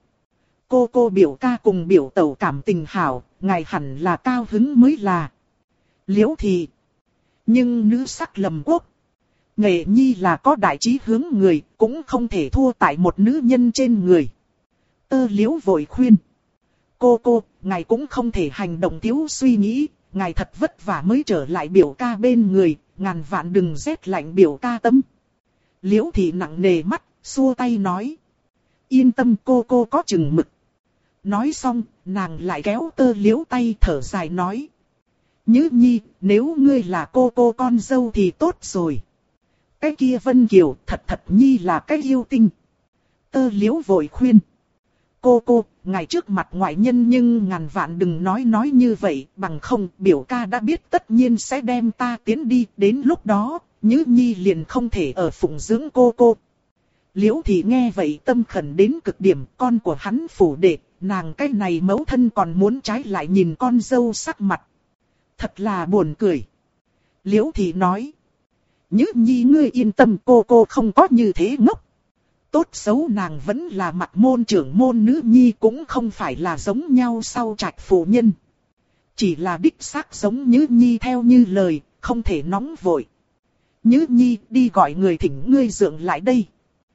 A: Cô biểu ca cùng biểu tẩu cảm tình hảo, ngài hẳn là cao hứng mới là. Liễu Thị. Nhưng nữ sắc lầm quốc. Nghệ Nhi là có đại chí hướng người, cũng không thể thua tại một nữ nhân trên người. Tơ Liễu vội khuyên. Cô, ngài cũng không thể hành động thiếu suy nghĩ, ngài thật vất vả mới trở lại biểu ca bên người, ngàn vạn đừng rét lạnh biểu ca tâm. Liễu Thị nặng nề mắt, xua tay nói. Yên tâm cô có chừng mực. Nói xong, nàng lại kéo Tơ Liễu tay thở dài nói. Nhữ Nhi, nếu ngươi là cô con dâu thì tốt rồi. Cái kia Vân Kiều thật Nhi là cái yêu tinh. Tơ Liễu vội khuyên. Cô, ngày trước mặt ngoại nhân nhưng ngàn vạn đừng nói như vậy, bằng không biểu ca đã biết tất nhiên sẽ đem ta tiến đi, đến lúc đó, Nhữ Nhi liền không thể ở phụng dưỡng cô. Liễu Thị nghe vậy tâm khẩn đến cực điểm, con của hắn phủ đệ, nàng cái này mẫu thân còn muốn trái lại nhìn con dâu sắc mặt. Thật là buồn cười. Liễu Thị nói. Nhữ nhi ngươi yên tâm, cô không có như thế ngốc. Tốt xấu nàng vẫn là mặt môn trưởng môn nữ nhi, cũng không phải là giống nhau sau trạch phụ nhân. Chỉ là đích xác giống Nhữ nhi theo như lời, không thể nóng vội. Nhữ nhi đi gọi người thỉnh ngươi dượng lại đây.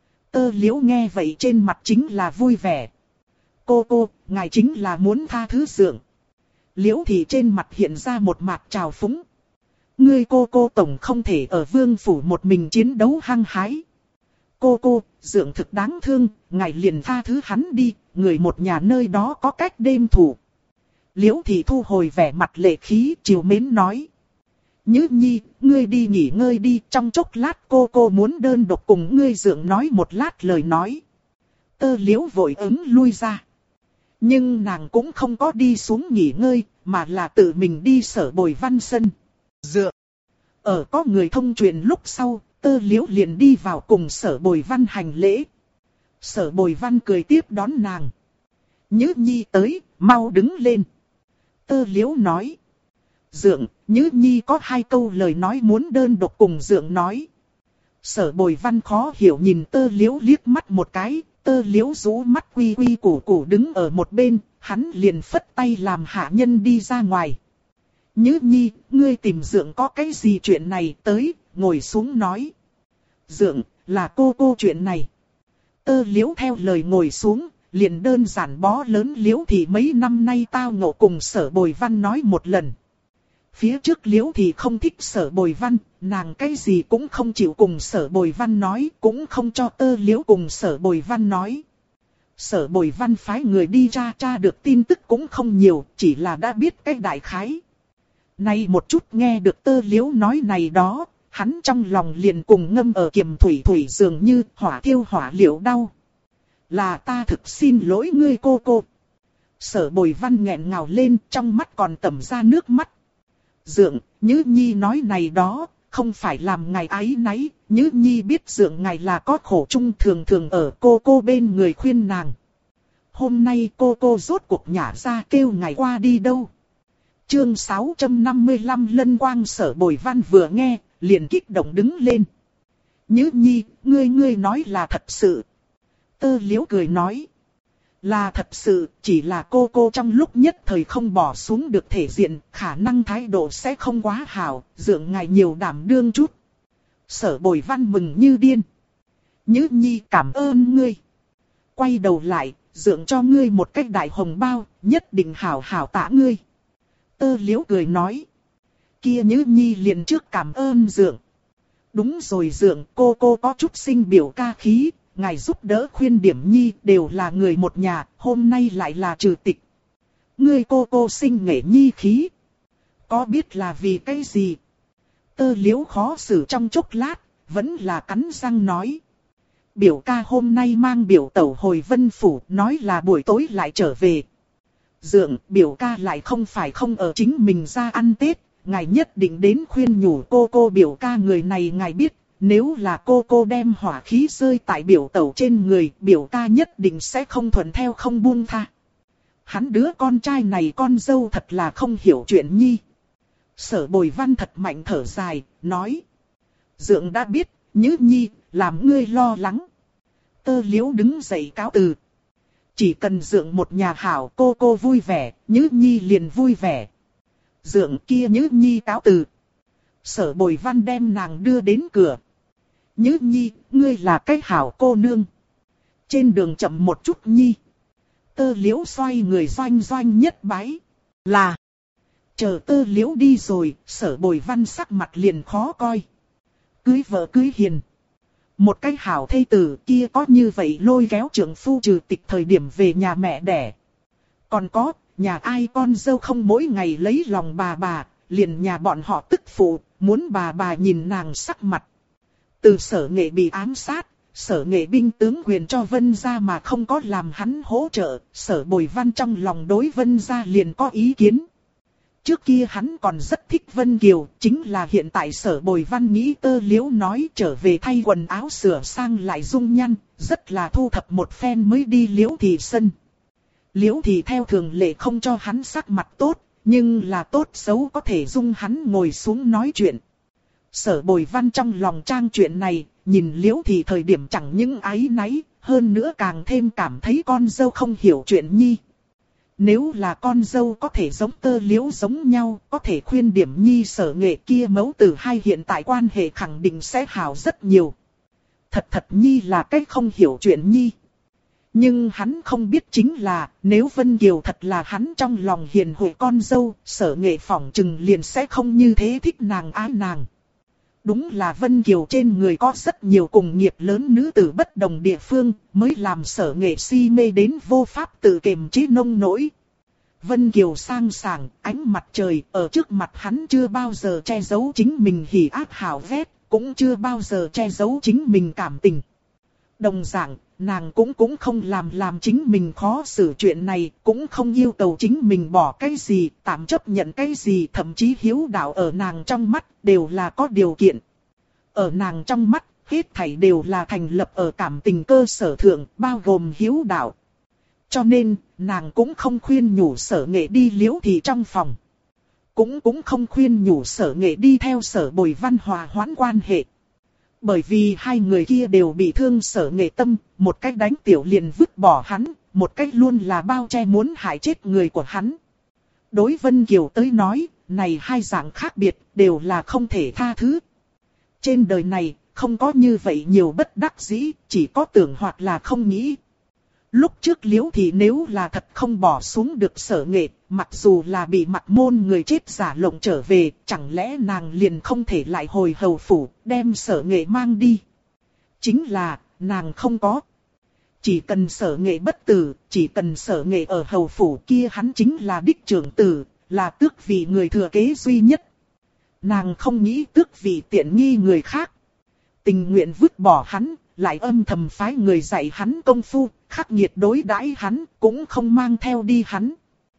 A: Tơ Liễu nghe vậy trên mặt chính là vui vẻ. Cô, ngài chính là muốn tha thứ dượng. Liễu Thị trên mặt hiện ra một mặt trào phúng. Ngươi cô tổng không thể ở vương phủ một mình chiến đấu hăng hái. Cô, dượng thực đáng thương, ngài liền tha thứ hắn đi, người một nhà nơi đó có cách đêm thủ. Liễu Thị thu hồi vẻ mặt lệ khí, trìu mến nói. Nhữ nhi, ngươi đi nghỉ ngơi đi, trong chốc lát cô muốn đơn độc cùng ngươi dượng nói một lát lời nói. Tơ Liễu vội ứng lui ra. Nhưng nàng cũng không có đi xuống nghỉ ngơi, mà là tự mình đi Sở Bồi Văn sân. Dựa. Ở có người thông truyền lúc sau, Tơ Liễu liền đi vào cùng Sở Bồi Văn hành lễ. Sở Bồi Văn cười tiếp đón nàng. Nhữ nhi tới, mau đứng lên. Tơ Liễu nói. Dượng, Nhữ nhi có 2 câu lời nói muốn đơn độc cùng dượng nói. Sở Bồi Văn khó hiểu nhìn Tơ Liễu liếc mắt một cái. Tơ Liễu rũ mắt quy củ đứng ở một bên, hắn liền phất tay làm hạ nhân đi ra ngoài. Nhữ nhi, ngươi tìm dượng có cái gì chuyện này, tới, ngồi xuống nói. Dượng, là cô chuyện này. Tơ Liễu theo lời ngồi xuống, liền đơn giản bó lớn Liễu Thị mấy năm nay tao ngộ cùng Sở Bồi Văn nói một lần. Phía trước Liễu Thị không thích Sở Bồi Văn, nàng cái gì cũng không chịu cùng Sở Bồi Văn nói, cũng không cho Tơ Liễu cùng Sở Bồi Văn nói. Sở Bồi Văn phái người đi tra được tin tức cũng không nhiều, chỉ là đã biết cái đại khái. Nay một chút nghe được Tơ Liễu nói này đó, hắn trong lòng liền cùng ngâm ở kiềm thủy dường như hỏa thiêu hỏa liệu đau. Là ta thực xin lỗi ngươi cô. Sở Bồi Văn nghẹn ngào lên, trong mắt còn tẩm ra nước mắt. Dượng, Nhữ nhi nói này đó, không phải làm ngài áy náy, Nhữ nhi biết dượng ngài là có khổ chung, thường ở cô bên người khuyên nàng. Hôm nay cô rốt cuộc nhả ra kêu ngài qua đi đâu. Chương 655 Lân Quang. Sở Bồi Văn vừa nghe, liền kích động đứng lên. Nhữ nhi, ngươi nói là thật sự. Tơ Liễu cười nói. Là thật sự, chỉ là cô trong lúc nhất thời không bỏ xuống được thể diện, khả năng thái độ sẽ không quá hảo, dượng ngài nhiều đảm đương chút. Sở Bồi Văn mừng như điên. Nhữ nhi cảm ơn ngươi. Quay đầu lại, dượng cho ngươi một cái đại hồng bao, nhất định hảo tạ ngươi. Tơ Liễu cười nói. Kia Nhữ nhi liền trước cảm ơn dượng. Đúng rồi dượng, cô có chút sinh biểu ca khí. Ngài giúp đỡ khuyên điểm nhi đều là người một nhà, hôm nay lại là trừ tịch. Ngươi cô sinh nghệ nhi khí. Có biết là vì cái gì? Tơ Liễu khó xử trong chốc lát, vẫn là cắn răng nói. Biểu ca hôm nay mang biểu tẩu hồi Vân Phủ, nói là buổi tối lại trở về. Dượng, biểu ca lại không phải không ở chính mình ra ăn Tết, ngài nhất định đến khuyên nhủ cô biểu ca người này ngài biết. Nếu là cô đem hỏa khí rơi tại biểu tẩu trên người, biểu ca nhất định sẽ không thuận theo không buông tha. Hắn đứa con trai này con dâu thật là không hiểu chuyện nhi. Sở Bồi Văn thật mạnh thở dài, nói. Dượng đã biết, Nhữ nhi, làm ngươi lo lắng. Tơ Liễu đứng dậy cáo từ. Chỉ cần dượng một nhà hảo cô vui vẻ, Nhữ nhi liền vui vẻ. Dượng kia Nhữ nhi cáo từ. Sở Bồi Văn đem nàng đưa đến cửa. Nhữ nhi, ngươi là cái hảo cô nương. Trên đường chậm một chút nhi. Tơ Liễu xoay người doanh nhất bái. Là. Chờ Tơ Liễu đi rồi, Sở Bồi Văn sắc mặt liền khó coi. Cưới vợ cưới hiền. Một cái hảo thê tử kia có như vậy lôi kéo trưởng phu trừ tịch thời điểm về nhà mẹ đẻ. Còn có, nhà ai con dâu không mỗi ngày lấy lòng bà, liền nhà bọn họ tức phụ, muốn bà nhìn nàng sắc mặt. Từ Sở Nghệ bị ám sát, Sở Nghệ binh tướng quyền cho Vân gia mà không có làm hắn hỗ trợ, Sở Bồi Văn trong lòng đối Vân gia liền có ý kiến. Trước kia hắn còn rất thích Vân Kiều, chính là hiện tại Sở Bồi Văn nghĩ Tơ Liễu nói trở về thay quần áo sửa sang lại dung nhan, rất là thu thập một phen mới đi Liễu Thị sân. Liễu Thị theo thường lệ không cho hắn sắc mặt tốt, nhưng là tốt xấu có thể dung hắn ngồi xuống nói chuyện. Sở Bồi Văn trong lòng trang chuyện này, nhìn Liễu Thị thời điểm chẳng những áy náy, hơn nữa càng thêm cảm thấy con dâu không hiểu chuyện nhi. Nếu là con dâu có thể giống Tơ Liễu giống nhau, có thể khuyên điểm nhi Sở Nghệ kia mẫu tử hai hiện tại quan hệ khẳng định sẽ hảo rất nhiều. Thật nhi là cách không hiểu chuyện nhi. Nhưng hắn không biết chính là, nếu Vân Kiều thật là hắn trong lòng hiền huệ con dâu, Sở Nghệ phỏng chừng liền sẽ không như thế thích nàng ái nàng. Đúng là Vân Kiều trên người có rất nhiều cùng nghiệp lớn nữ tử bất đồng địa phương, mới làm Sở Nghệ si mê đến vô pháp tự kiềm chế nông nỗi. Vân Kiều sang sảng, ánh mặt trời, ở trước mặt hắn chưa bao giờ che giấu chính mình hỉ ác hảo ghét, cũng chưa bao giờ che giấu chính mình cảm tình. Đồng dạng, nàng cũng không làm chính mình khó xử chuyện này, cũng không yêu cầu chính mình bỏ cái gì, tạm chấp nhận cái gì, thậm chí hiếu đạo ở nàng trong mắt, đều là có điều kiện. Ở nàng trong mắt, hết thảy đều là thành lập ở cảm tình cơ sở thượng, bao gồm hiếu đạo. Cho nên, nàng cũng không khuyên nhủ Sở Nghệ đi Liễu Thị trong phòng. Cũng không khuyên nhủ Sở Nghệ đi theo Sở Bồi Văn hòa hoãn quan hệ. Bởi vì hai người kia đều bị thương Sở Nghệ tâm, một cách đánh tiểu liền vứt bỏ hắn, một cách luôn là bao che muốn hại chết người của hắn. Đối Vân Kiều tới nói, này hai dạng khác biệt, đều là không thể tha thứ. Trên đời này, không có như vậy nhiều bất đắc dĩ, chỉ có tưởng hoặc là không nghĩ. Lúc trước Liễu Thị nếu là thật không bỏ xuống được Sở Nghệ, mặc dù là bị mặt môn người chết giả lộng trở về, chẳng lẽ nàng liền không thể lại hồi hầu phủ, đem Sở Nghệ mang đi. Chính là, nàng không có. Chỉ cần Sở Nghệ bất tử, chỉ cần Sở Nghệ ở hầu phủ kia hắn chính là đích trưởng tử, là tước vị người thừa kế duy nhất. Nàng không nghĩ tước vị tiện nghi người khác. Tình nguyện vứt bỏ hắn, lại âm thầm phái người dạy hắn công phu, khắc nghiệt đối đãi hắn, cũng không mang theo đi hắn.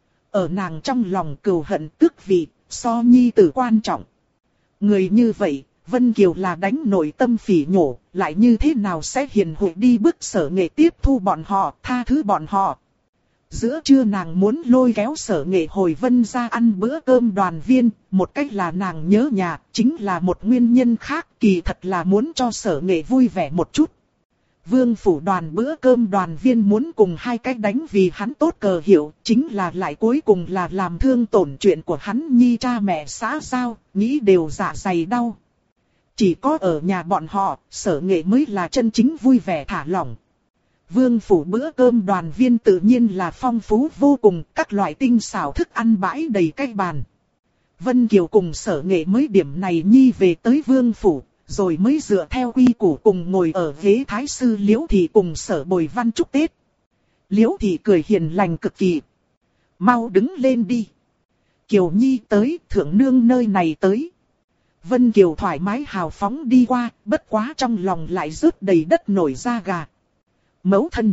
A: Ở nàng trong lòng cừu hận tước vị, so nhi tử quan trọng. Người như vậy, Vân Kiều là đánh nội tâm phỉ nhổ, lại như thế nào sẽ hiền huệ đi bước Sở Nghệ tiếp thu bọn họ, tha thứ bọn họ. Giữa trưa nàng muốn lôi kéo Sở Nghệ hồi Vân ra ăn bữa cơm đoàn viên, một cách là nàng nhớ nhà, chính là một nguyên nhân khác, kỳ thật là muốn cho Sở Nghệ vui vẻ một chút. Vương phủ đoàn bữa cơm đoàn viên muốn cùng hai cách đánh vì hắn tốt cờ hiệu, chính là lại cuối cùng là làm thương tổn chuyện của hắn nhi cha mẹ xã giao, nghĩ đều dạ dày đau. Chỉ có ở nhà bọn họ, Sở Nghệ mới là chân chính vui vẻ thả lỏng. Vương phủ bữa cơm đoàn viên tự nhiên là phong phú vô cùng, các loại tinh xảo thức ăn bãi đầy cái bàn. Vân Kiều cùng Sở Nghệ mới điểm này nhi về tới vương phủ, rồi mới dựa theo quy củ cùng ngồi ở ghế thái sư Liễu Thị cùng Sở Bồi Văn chúc Tết. Liễu Thị cười hiền lành cực kỳ. Mau đứng lên đi. Kiều Nhi tới, thượng nương nơi này tới. Vân Kiều thoải mái hào phóng đi qua, bất quá trong lòng lại rớt đầy đất nổi da gà. Mẫu thân.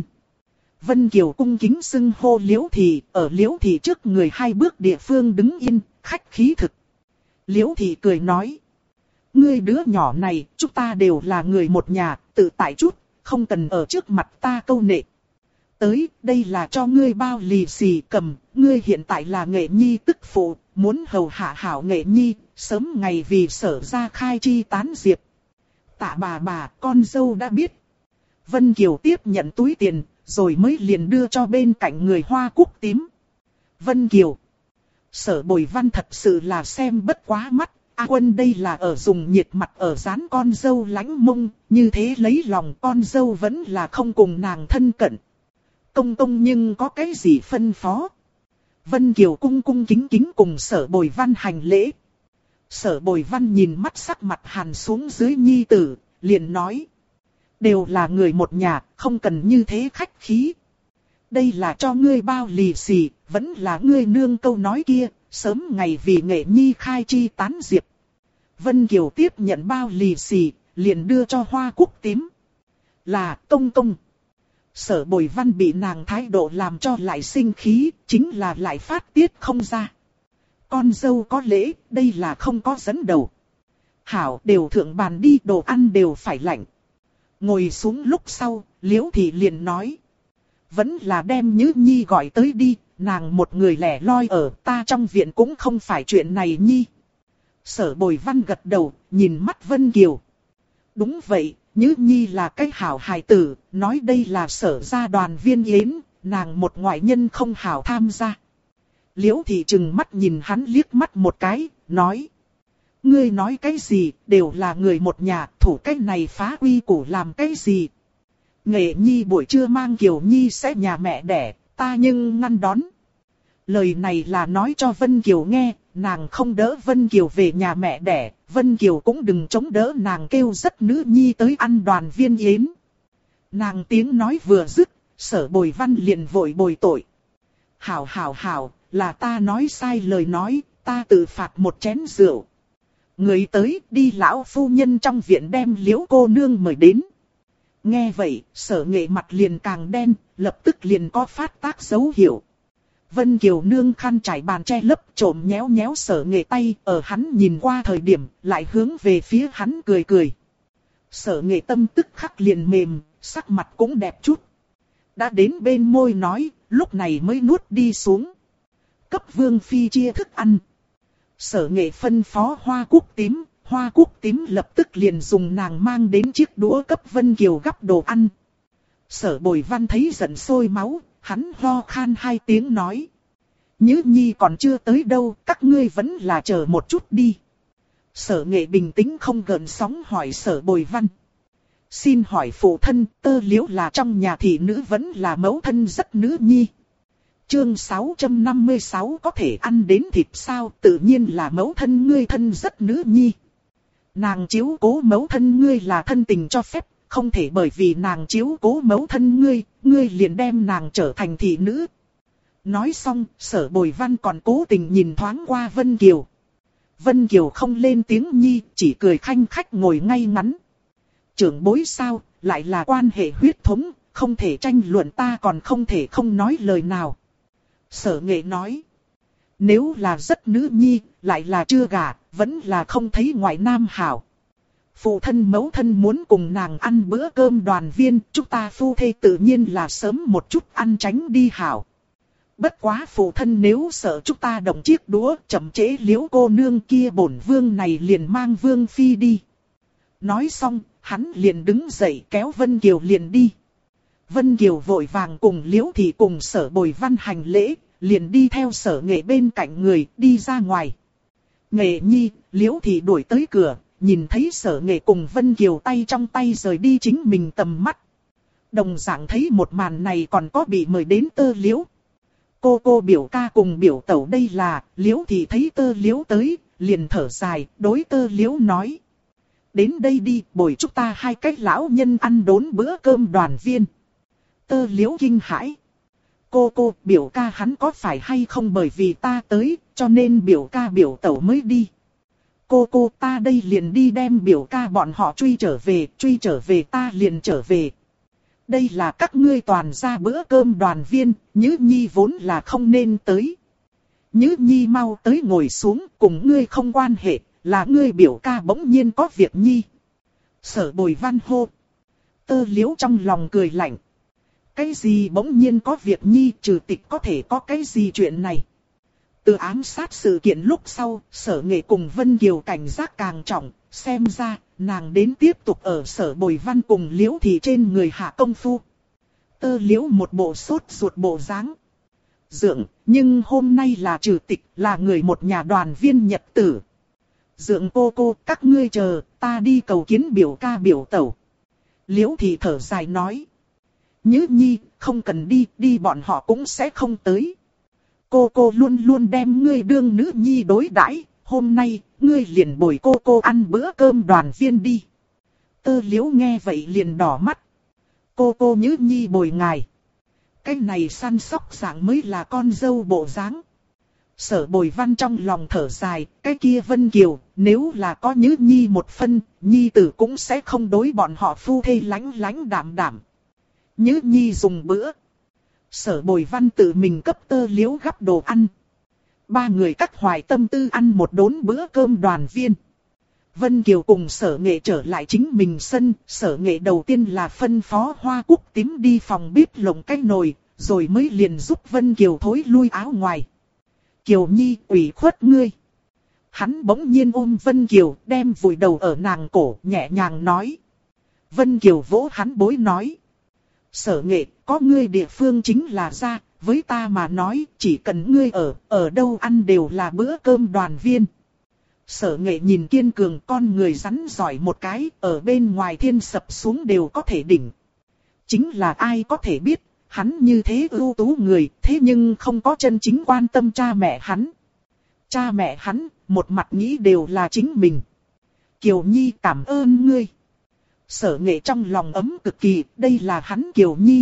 A: Vân Kiều cung kính xưng hô Liễu Thị, ở Liễu Thị trước người hai bước địa phương đứng yên, khách khí thực. Liễu Thị cười nói. Ngươi đứa nhỏ này, chúng ta đều là người một nhà, tự tại chút, không cần ở trước mặt ta câu nệ. Tới, đây là cho ngươi bao lì xì cầm, ngươi hiện tại là Nghệ Nhi tức phụ, muốn hầu hạ hảo Nghệ Nhi, sớm ngày vì Sở ra khai chi tán diệp. Tạ bà, con dâu đã biết. Vân Kiều tiếp nhận túi tiền, rồi mới liền đưa cho bên cạnh người hoa cúc tím. Vân Kiều. Sở Bồi Văn thật sự là xem bất quá mắt. A Quân đây là ở dùng nhiệt mặt ở dán con dâu lánh mông, như thế lấy lòng con dâu vẫn là không cùng nàng thân cận. Công công nhưng có cái gì phân phó? Vân Kiều cung kính cùng Sở Bồi Văn hành lễ. Sở Bồi Văn nhìn mắt sắc mặt hàn xuống dưới nhi tử, liền nói. Đều là người một nhà, không cần như thế khách khí. Đây là cho ngươi bao lì xì, vẫn là ngươi nương câu nói kia, sớm ngày vì Nghệ Nhi khai chi tán diệp. Vân Kiều tiếp nhận bao lì xì, liền đưa cho hoa cúc tím. Là công công. Sở Bồi Văn bị nàng thái độ làm cho lại sinh khí, chính là lại phát tiết không ra. Con dâu có lễ, đây là không có dẫn đầu. Hảo đều thượng bàn đi, đồ ăn đều phải lạnh. Ngồi xuống lúc sau, Liễu Thị liền nói. vẫn là đem Nhữ Nhi gọi tới đi, nàng một người lẻ loi ở ta trong viện cũng không phải chuyện này nhi. Sở Bồi Văn gật đầu, nhìn mắt Vân Kiều. Đúng vậy, Nhữ Nhi là cái hảo hài tử, nói đây là Sở gia đoàn viên yến, nàng một ngoại nhân không hảo tham gia. Liễu Thị trừng mắt nhìn hắn liếc mắt một cái, nói. Ngươi nói cái gì, đều là người một nhà, thủ cái này phá quy củ làm cái gì. Nghệ Nhi buổi trưa mang Kiều Nhi sẽ nhà mẹ đẻ, ta nhưng ngăn đón. Lời này là nói cho Vân Kiều nghe, nàng không đỡ Vân Kiều về nhà mẹ đẻ, Vân Kiều cũng đừng chống đỡ nàng kêu rất nữ nhi tới ăn đoàn viên yến. Nàng tiếng nói vừa dứt, Sở Bồi Văn liền vội bồi tội. Hảo, là ta nói sai lời nói, ta tự phạt một chén rượu. Người tới đi lão phu nhân trong viện đem Liễu cô nương mời đến. Nghe vậy, Sở Nghệ mặt liền càng đen, lập tức liền có phát tác dấu hiệu. Vân Kiều nương khăn trải bàn che lấp trộm nhéo nhéo Sở Nghệ tay, ở hắn nhìn qua thời điểm, lại hướng về phía hắn cười cười. Sở Nghệ tâm tức khắc liền mềm, sắc mặt cũng đẹp chút. Đã đến bên môi nói, lúc này mới nuốt đi xuống. Cấp Vương Phi chia thức ăn. Sở Nghệ phân phó Hoa Cúc tím lập tức liền dùng nàng mang đến chiếc đũa cấp Vân Kiều gắp đồ ăn. Sở Bồi Văn thấy giận sôi máu, hắn ho khan hai tiếng nói. Nhữ Nhi còn chưa tới đâu, các ngươi vẫn là chờ một chút đi. Sở Nghệ bình tĩnh không gợn sóng hỏi Sở Bồi Văn. Xin hỏi phụ thân, Tơ Liễu là trong nhà thị nữ vẫn là mẫu thân rất nữ nhi. Chương 656 có thể ăn đến thịt sao, tự nhiên là mẫu thân ngươi thân rất nữ nhi. Nàng chiếu cố mẫu thân ngươi là thân tình cho phép, không thể bởi vì nàng chiếu cố mẫu thân ngươi liền đem nàng trở thành thị nữ. Nói xong, Sở Bồi Văn còn cố tình nhìn thoáng qua Vân Kiều. Vân Kiều không lên tiếng nhi, chỉ cười khanh khách ngồi ngay ngắn. Trưởng bối sao, lại là quan hệ huyết thống, không thể tranh luận, ta còn không thể không nói lời nào. Sở Nghệ nói, nếu là rất nữ nhi, lại là chưa gả, vẫn là không thấy ngoại nam hảo. Phụ thân mẫu thân muốn cùng nàng ăn bữa cơm đoàn viên, chúng ta phu thê tự nhiên là sớm một chút ăn tránh đi hảo. Bất quá phụ thân nếu sợ chúng ta động chiếc đũa, chậm trễ Liễu cô nương kia bổn vương này liền mang Vương Phi đi. Nói xong, hắn liền đứng dậy kéo Vân Kiều liền đi. Vân Kiều vội vàng cùng Liễu Thị cùng Sở Bồi Văn hành lễ, liền đi theo Sở Nghệ bên cạnh người, đi ra ngoài. Nghệ Nhi, Liễu Thị đuổi tới cửa, nhìn thấy Sở Nghệ cùng Vân Kiều tay trong tay rời đi chính mình tầm mắt. Đồng dạng thấy một màn này còn có bị mời đến Tơ Liễu. Cô biểu ca cùng biểu tẩu đây là, Liễu Thị thấy Tơ Liễu tới, liền thở dài, đối Tơ Liễu nói. Đến đây đi, bồi chúng ta hai cái lão nhân ăn đốn bữa cơm đoàn viên. Tơ Liễu kinh hãi. Cô, biểu ca hắn có phải hay không bởi vì ta tới, cho nên biểu ca biểu tẩu mới đi. Cô ta đây liền đi đem biểu ca bọn họ truy trở về ta liền trở về. Đây là các ngươi toàn ra bữa cơm đoàn viên, Nhữ Nhi vốn là không nên tới. Nhữ Nhi mau tới ngồi xuống, cùng ngươi không quan hệ, là ngươi biểu ca bỗng nhiên có việc nhi. Sở Bồi Văn hô. Tơ Liễu trong lòng cười lạnh. Cái gì bỗng nhiên có việc nhi, trừ tịch có thể có cái gì chuyện này. Từ ám sát sự kiện lúc sau, Sở Nghệ cùng Vân Kiều cảnh giác càng trọng, xem ra, nàng đến tiếp tục ở Sở Bồi Văn cùng Liễu Thị trên người hạ công phu. Tơ Liễu một bộ sốt ruột bộ dáng. Dượng, nhưng hôm nay là trừ tịch, là người một nhà đoàn viên nhật tử. Dượng cô, các ngươi chờ, ta đi cầu kiến biểu ca biểu tẩu. Liễu Thị thở dài nói. Nhữ Nhi, không cần đi bọn họ cũng sẽ không tới. Cô luôn luôn đem ngươi đương nữ nhi đối đãi, hôm nay, ngươi liền bồi cô ăn bữa cơm đoàn viên đi. Tơ Liễu nghe vậy liền đỏ mắt. Cô Nhữ Nhi bồi ngài. Cái này săn sóc dạng mới là con dâu bộ dáng. Sở Bồi Văn trong lòng thở dài, cái kia Vân Kiều, nếu là có Nhữ Nhi một phân, Nhi tử cũng sẽ không đối bọn họ phu thê lánh đảm. Nhữ Nhi dùng bữa. Sở Bồi Văn tự mình cấp Tơ Liễu gắp đồ ăn. Ba người cắt hoài tâm tư ăn một đốn bữa cơm đoàn viên. Vân Kiều cùng Sở Nghệ trở lại chính mình sân, Sở Nghệ đầu tiên là phân phó Hoa Cúc Tím đi phòng bếp lồng cái nồi, rồi mới liền giúp Vân Kiều thối lui áo ngoài. Kiều Nhi, ủy khuất ngươi. Hắn bỗng nhiên ôm Vân Kiều, đem vùi đầu ở nàng cổ, nhẹ nhàng nói. Vân Kiều vỗ hắn bối nói. Sở Nghệ, có ngươi địa phương chính là ra, với ta mà nói, chỉ cần ngươi ở đâu ăn đều là bữa cơm đoàn viên. Sở Nghệ nhìn kiên cường con người rắn giỏi một cái, ở bên ngoài thiên sập xuống đều có thể đỉnh. Chính là ai có thể biết, hắn như thế ưu tú người, thế nhưng không có chân chính quan tâm cha mẹ hắn. Cha mẹ hắn, một mặt nghĩ đều là chính mình. Kiều Nhi cảm ơn ngươi. Sở Nghệ trong lòng ấm cực kỳ, đây là hắn Kiều Nhi.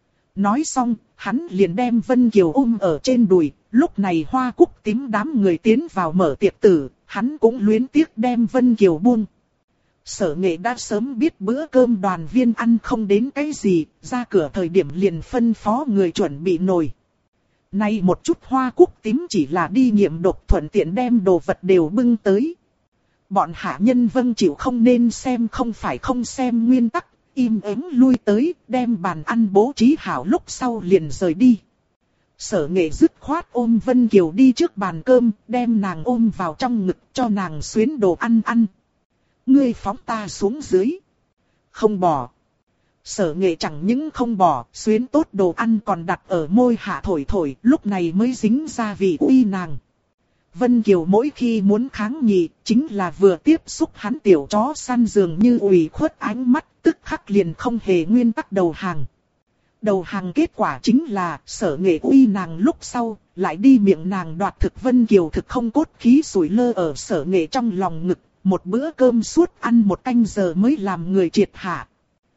A: Nói xong, hắn liền đem Vân Kiều ôm ở trên đùi, lúc này Hoa Cúc Tím đám người tiến vào mở tiệc tử, hắn cũng luyến tiếc đem Vân Kiều buông. Sở Nghệ đã sớm biết bữa cơm đoàn viên ăn không đến cái gì, ra cửa thời điểm liền phân phó người chuẩn bị nồi. Nay một chút Hoa Cúc Tím chỉ là đi nghiệm độc thuận tiện đem đồ vật đều bưng tới. Bọn hạ nhân vâng chịu không nên xem không phải không xem nguyên tắc, im ắng lui tới, đem bàn ăn bố trí hảo lúc sau liền rời đi. Sở Nghệ dứt khoát ôm Vân Kiều đi trước bàn cơm, đem nàng ôm vào trong ngực cho nàng xuyến đồ ăn ăn. Ngươi phóng ta xuống dưới. Không bỏ. Sở Nghệ chẳng những không bỏ, xuyến tốt đồ ăn còn đặt ở môi hạ thổi thổi, lúc này mới dính ra vị uy nàng. Vân Kiều mỗi khi muốn kháng nghị, chính là vừa tiếp xúc hắn tiểu chó săn dường như ủy khuất ánh mắt, tức khắc liền không hề nguyên tắc đầu hàng. Đầu hàng kết quả chính là Sở Nghệ uy nàng lúc sau, lại đi miệng nàng đoạt thực. Vân Kiều thực không cốt khí sủi lơ ở Sở Nghệ trong lòng ngực, một bữa cơm suốt ăn một canh giờ mới làm người triệt hạ.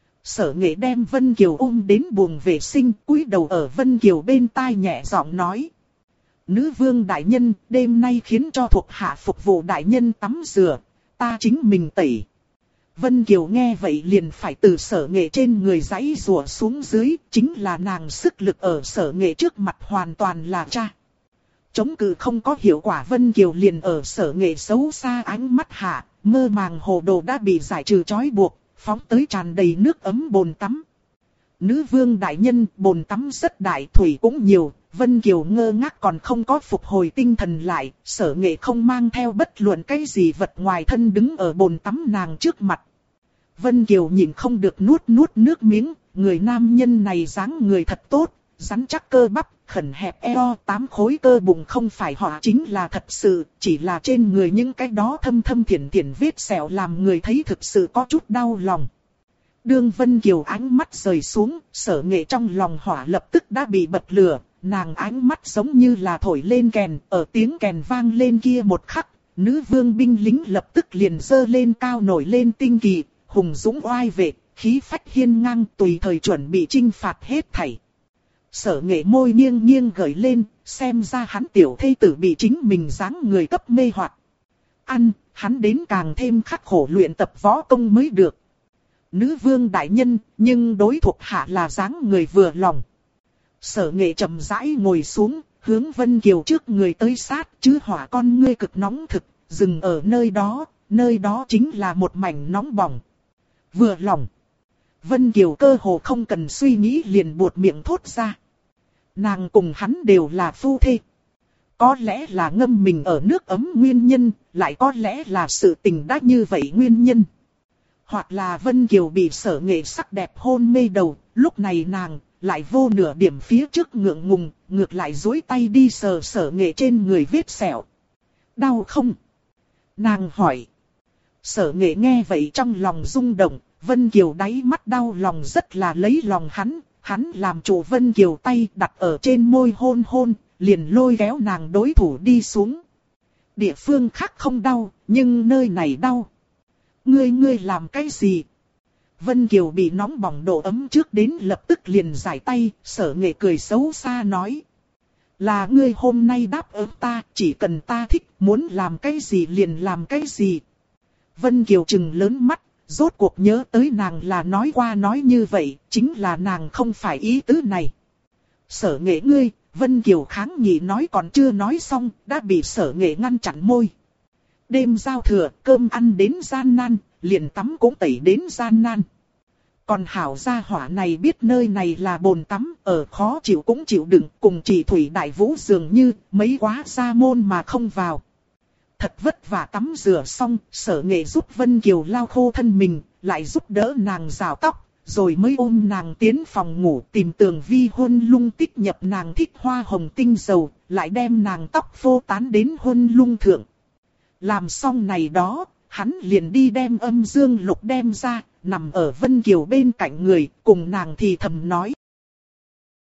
A: Sở Nghệ đem Vân Kiều ôm đến buồng vệ sinh, cúi đầu ở Vân Kiều bên tai nhẹ giọng nói. Nữ vương đại nhân, đêm nay khiến cho thuộc hạ phục vụ đại nhân tắm rửa, ta chính mình tẩy. Vân Kiều nghe vậy liền phải từ Sở Nghệ trên người giãy rùa xuống dưới, chính là nàng sức lực ở Sở Nghệ trước mặt hoàn toàn là cha. Chống cự không có hiệu quả, Vân Kiều liền ở Sở Nghệ xấu xa ánh mắt hạ, mơ màng hồ đồ đã bị giải trừ trói buộc, phóng tới tràn đầy nước ấm bồn tắm. Nữ vương đại nhân, bồn tắm rất đại, thủy cũng nhiều. Vân Kiều ngơ ngác còn không có phục hồi tinh thần lại, Sở Nghệ không mang theo bất luận cái gì vật ngoài thân đứng ở bồn tắm nàng trước mặt. Vân Kiều nhìn không được nuốt nước miếng, người nam nhân này dáng người thật tốt, rắn chắc cơ bắp, khẩn hẹp eo, 8 khối cơ bụng không phải họ chính là thật sự, chỉ là trên người những cái đó thâm thâm thiển thiển vết sẹo làm người thấy thực sự có chút đau lòng. Đương Vân Kiều ánh mắt rời xuống, Sở Nghệ trong lòng hỏa lập tức đã bị bật lửa. Nàng ánh mắt giống như là thổi lên kèn, ở tiếng kèn vang lên kia một khắc, nữ vương binh lính lập tức liền dơ lên cao nổi lên tinh kỳ, hùng dũng oai vệ, khí phách hiên ngang tùy thời chuẩn bị chinh phạt hết thảy. Sở Nghệ môi nghiêng nghiêng gởi lên, xem ra hắn tiểu thê tử bị chính mình dáng người cấp mê hoặc. Ăn, hắn đến càng thêm khắc khổ luyện tập võ công mới được. Nữ vương đại nhân, nhưng đối thuộc hạ là dáng người vừa lòng. Sở Nghệ chậm rãi ngồi xuống, hướng Vân Kiều trước người tới sát, chứ hỏa con ngươi cực nóng thực, dừng ở nơi đó chính là một mảnh nóng bỏng. Vừa lòng. Vân Kiều cơ hồ không cần suy nghĩ liền buột miệng thốt ra. Nàng cùng hắn đều là phu thê. Có lẽ là ngâm mình ở nước ấm nguyên nhân, lại có lẽ là sự tình đã như vậy nguyên nhân. Hoặc là Vân Kiều bị Sở Nghệ sắc đẹp hôn mê đầu, lúc này nàng lại vô nửa điểm phía trước ngượng ngùng, ngược lại duỗi tay đi sờ Sở Nghệ trên người vết sẹo. Đau không? Nàng hỏi. Sở Nghệ nghe vậy trong lòng rung động, Vân Kiều đáy mắt đau lòng rất là lấy lòng hắn làm chủ Vân Kiều tay đặt ở trên môi hôn hôn, liền lôi kéo nàng đối thủ đi xuống. Địa phương khác không đau, nhưng nơi này đau. Ngươi làm cái gì? Vân Kiều bị nóng bỏng độ ấm trước đến lập tức liền giải tay, Sở Nghệ cười xấu xa nói. Là ngươi hôm nay đáp ứng ta, chỉ cần ta thích, muốn làm cái gì liền làm cái gì. Vân Kiều trừng lớn mắt, rốt cuộc nhớ tới nàng là nói qua nói như vậy, chính là nàng không phải ý tứ này. Sở Nghệ ngươi, Vân Kiều kháng nghị nói còn chưa nói xong, đã bị Sở Nghệ ngăn chặn môi. đêm giao thừa, cơm ăn đến gian nan, liền tắm cũng tẩy đến gian nan. Còn hảo gia hỏa này biết nơi này là bồn tắm, ở khó chịu cũng chịu đựng, cùng chị Thủy Đại Vũ dường như, mấy quá ra môn mà không vào. Thật vất vả tắm rửa xong, Sở Nghệ giúp Vân Kiều lau khô thân mình, lại giúp đỡ nàng rào tóc, rồi mới ôm nàng tiến phòng ngủ tìm Tường Vi hôn lung tích nhập nàng thích hoa hồng tinh dầu, lại đem nàng tóc phô tán đến hôn lung thượng. Làm xong này đó, hắn liền đi đem âm dương lục đem ra, nằm ở Vân Kiều bên cạnh người, cùng nàng thì thầm nói.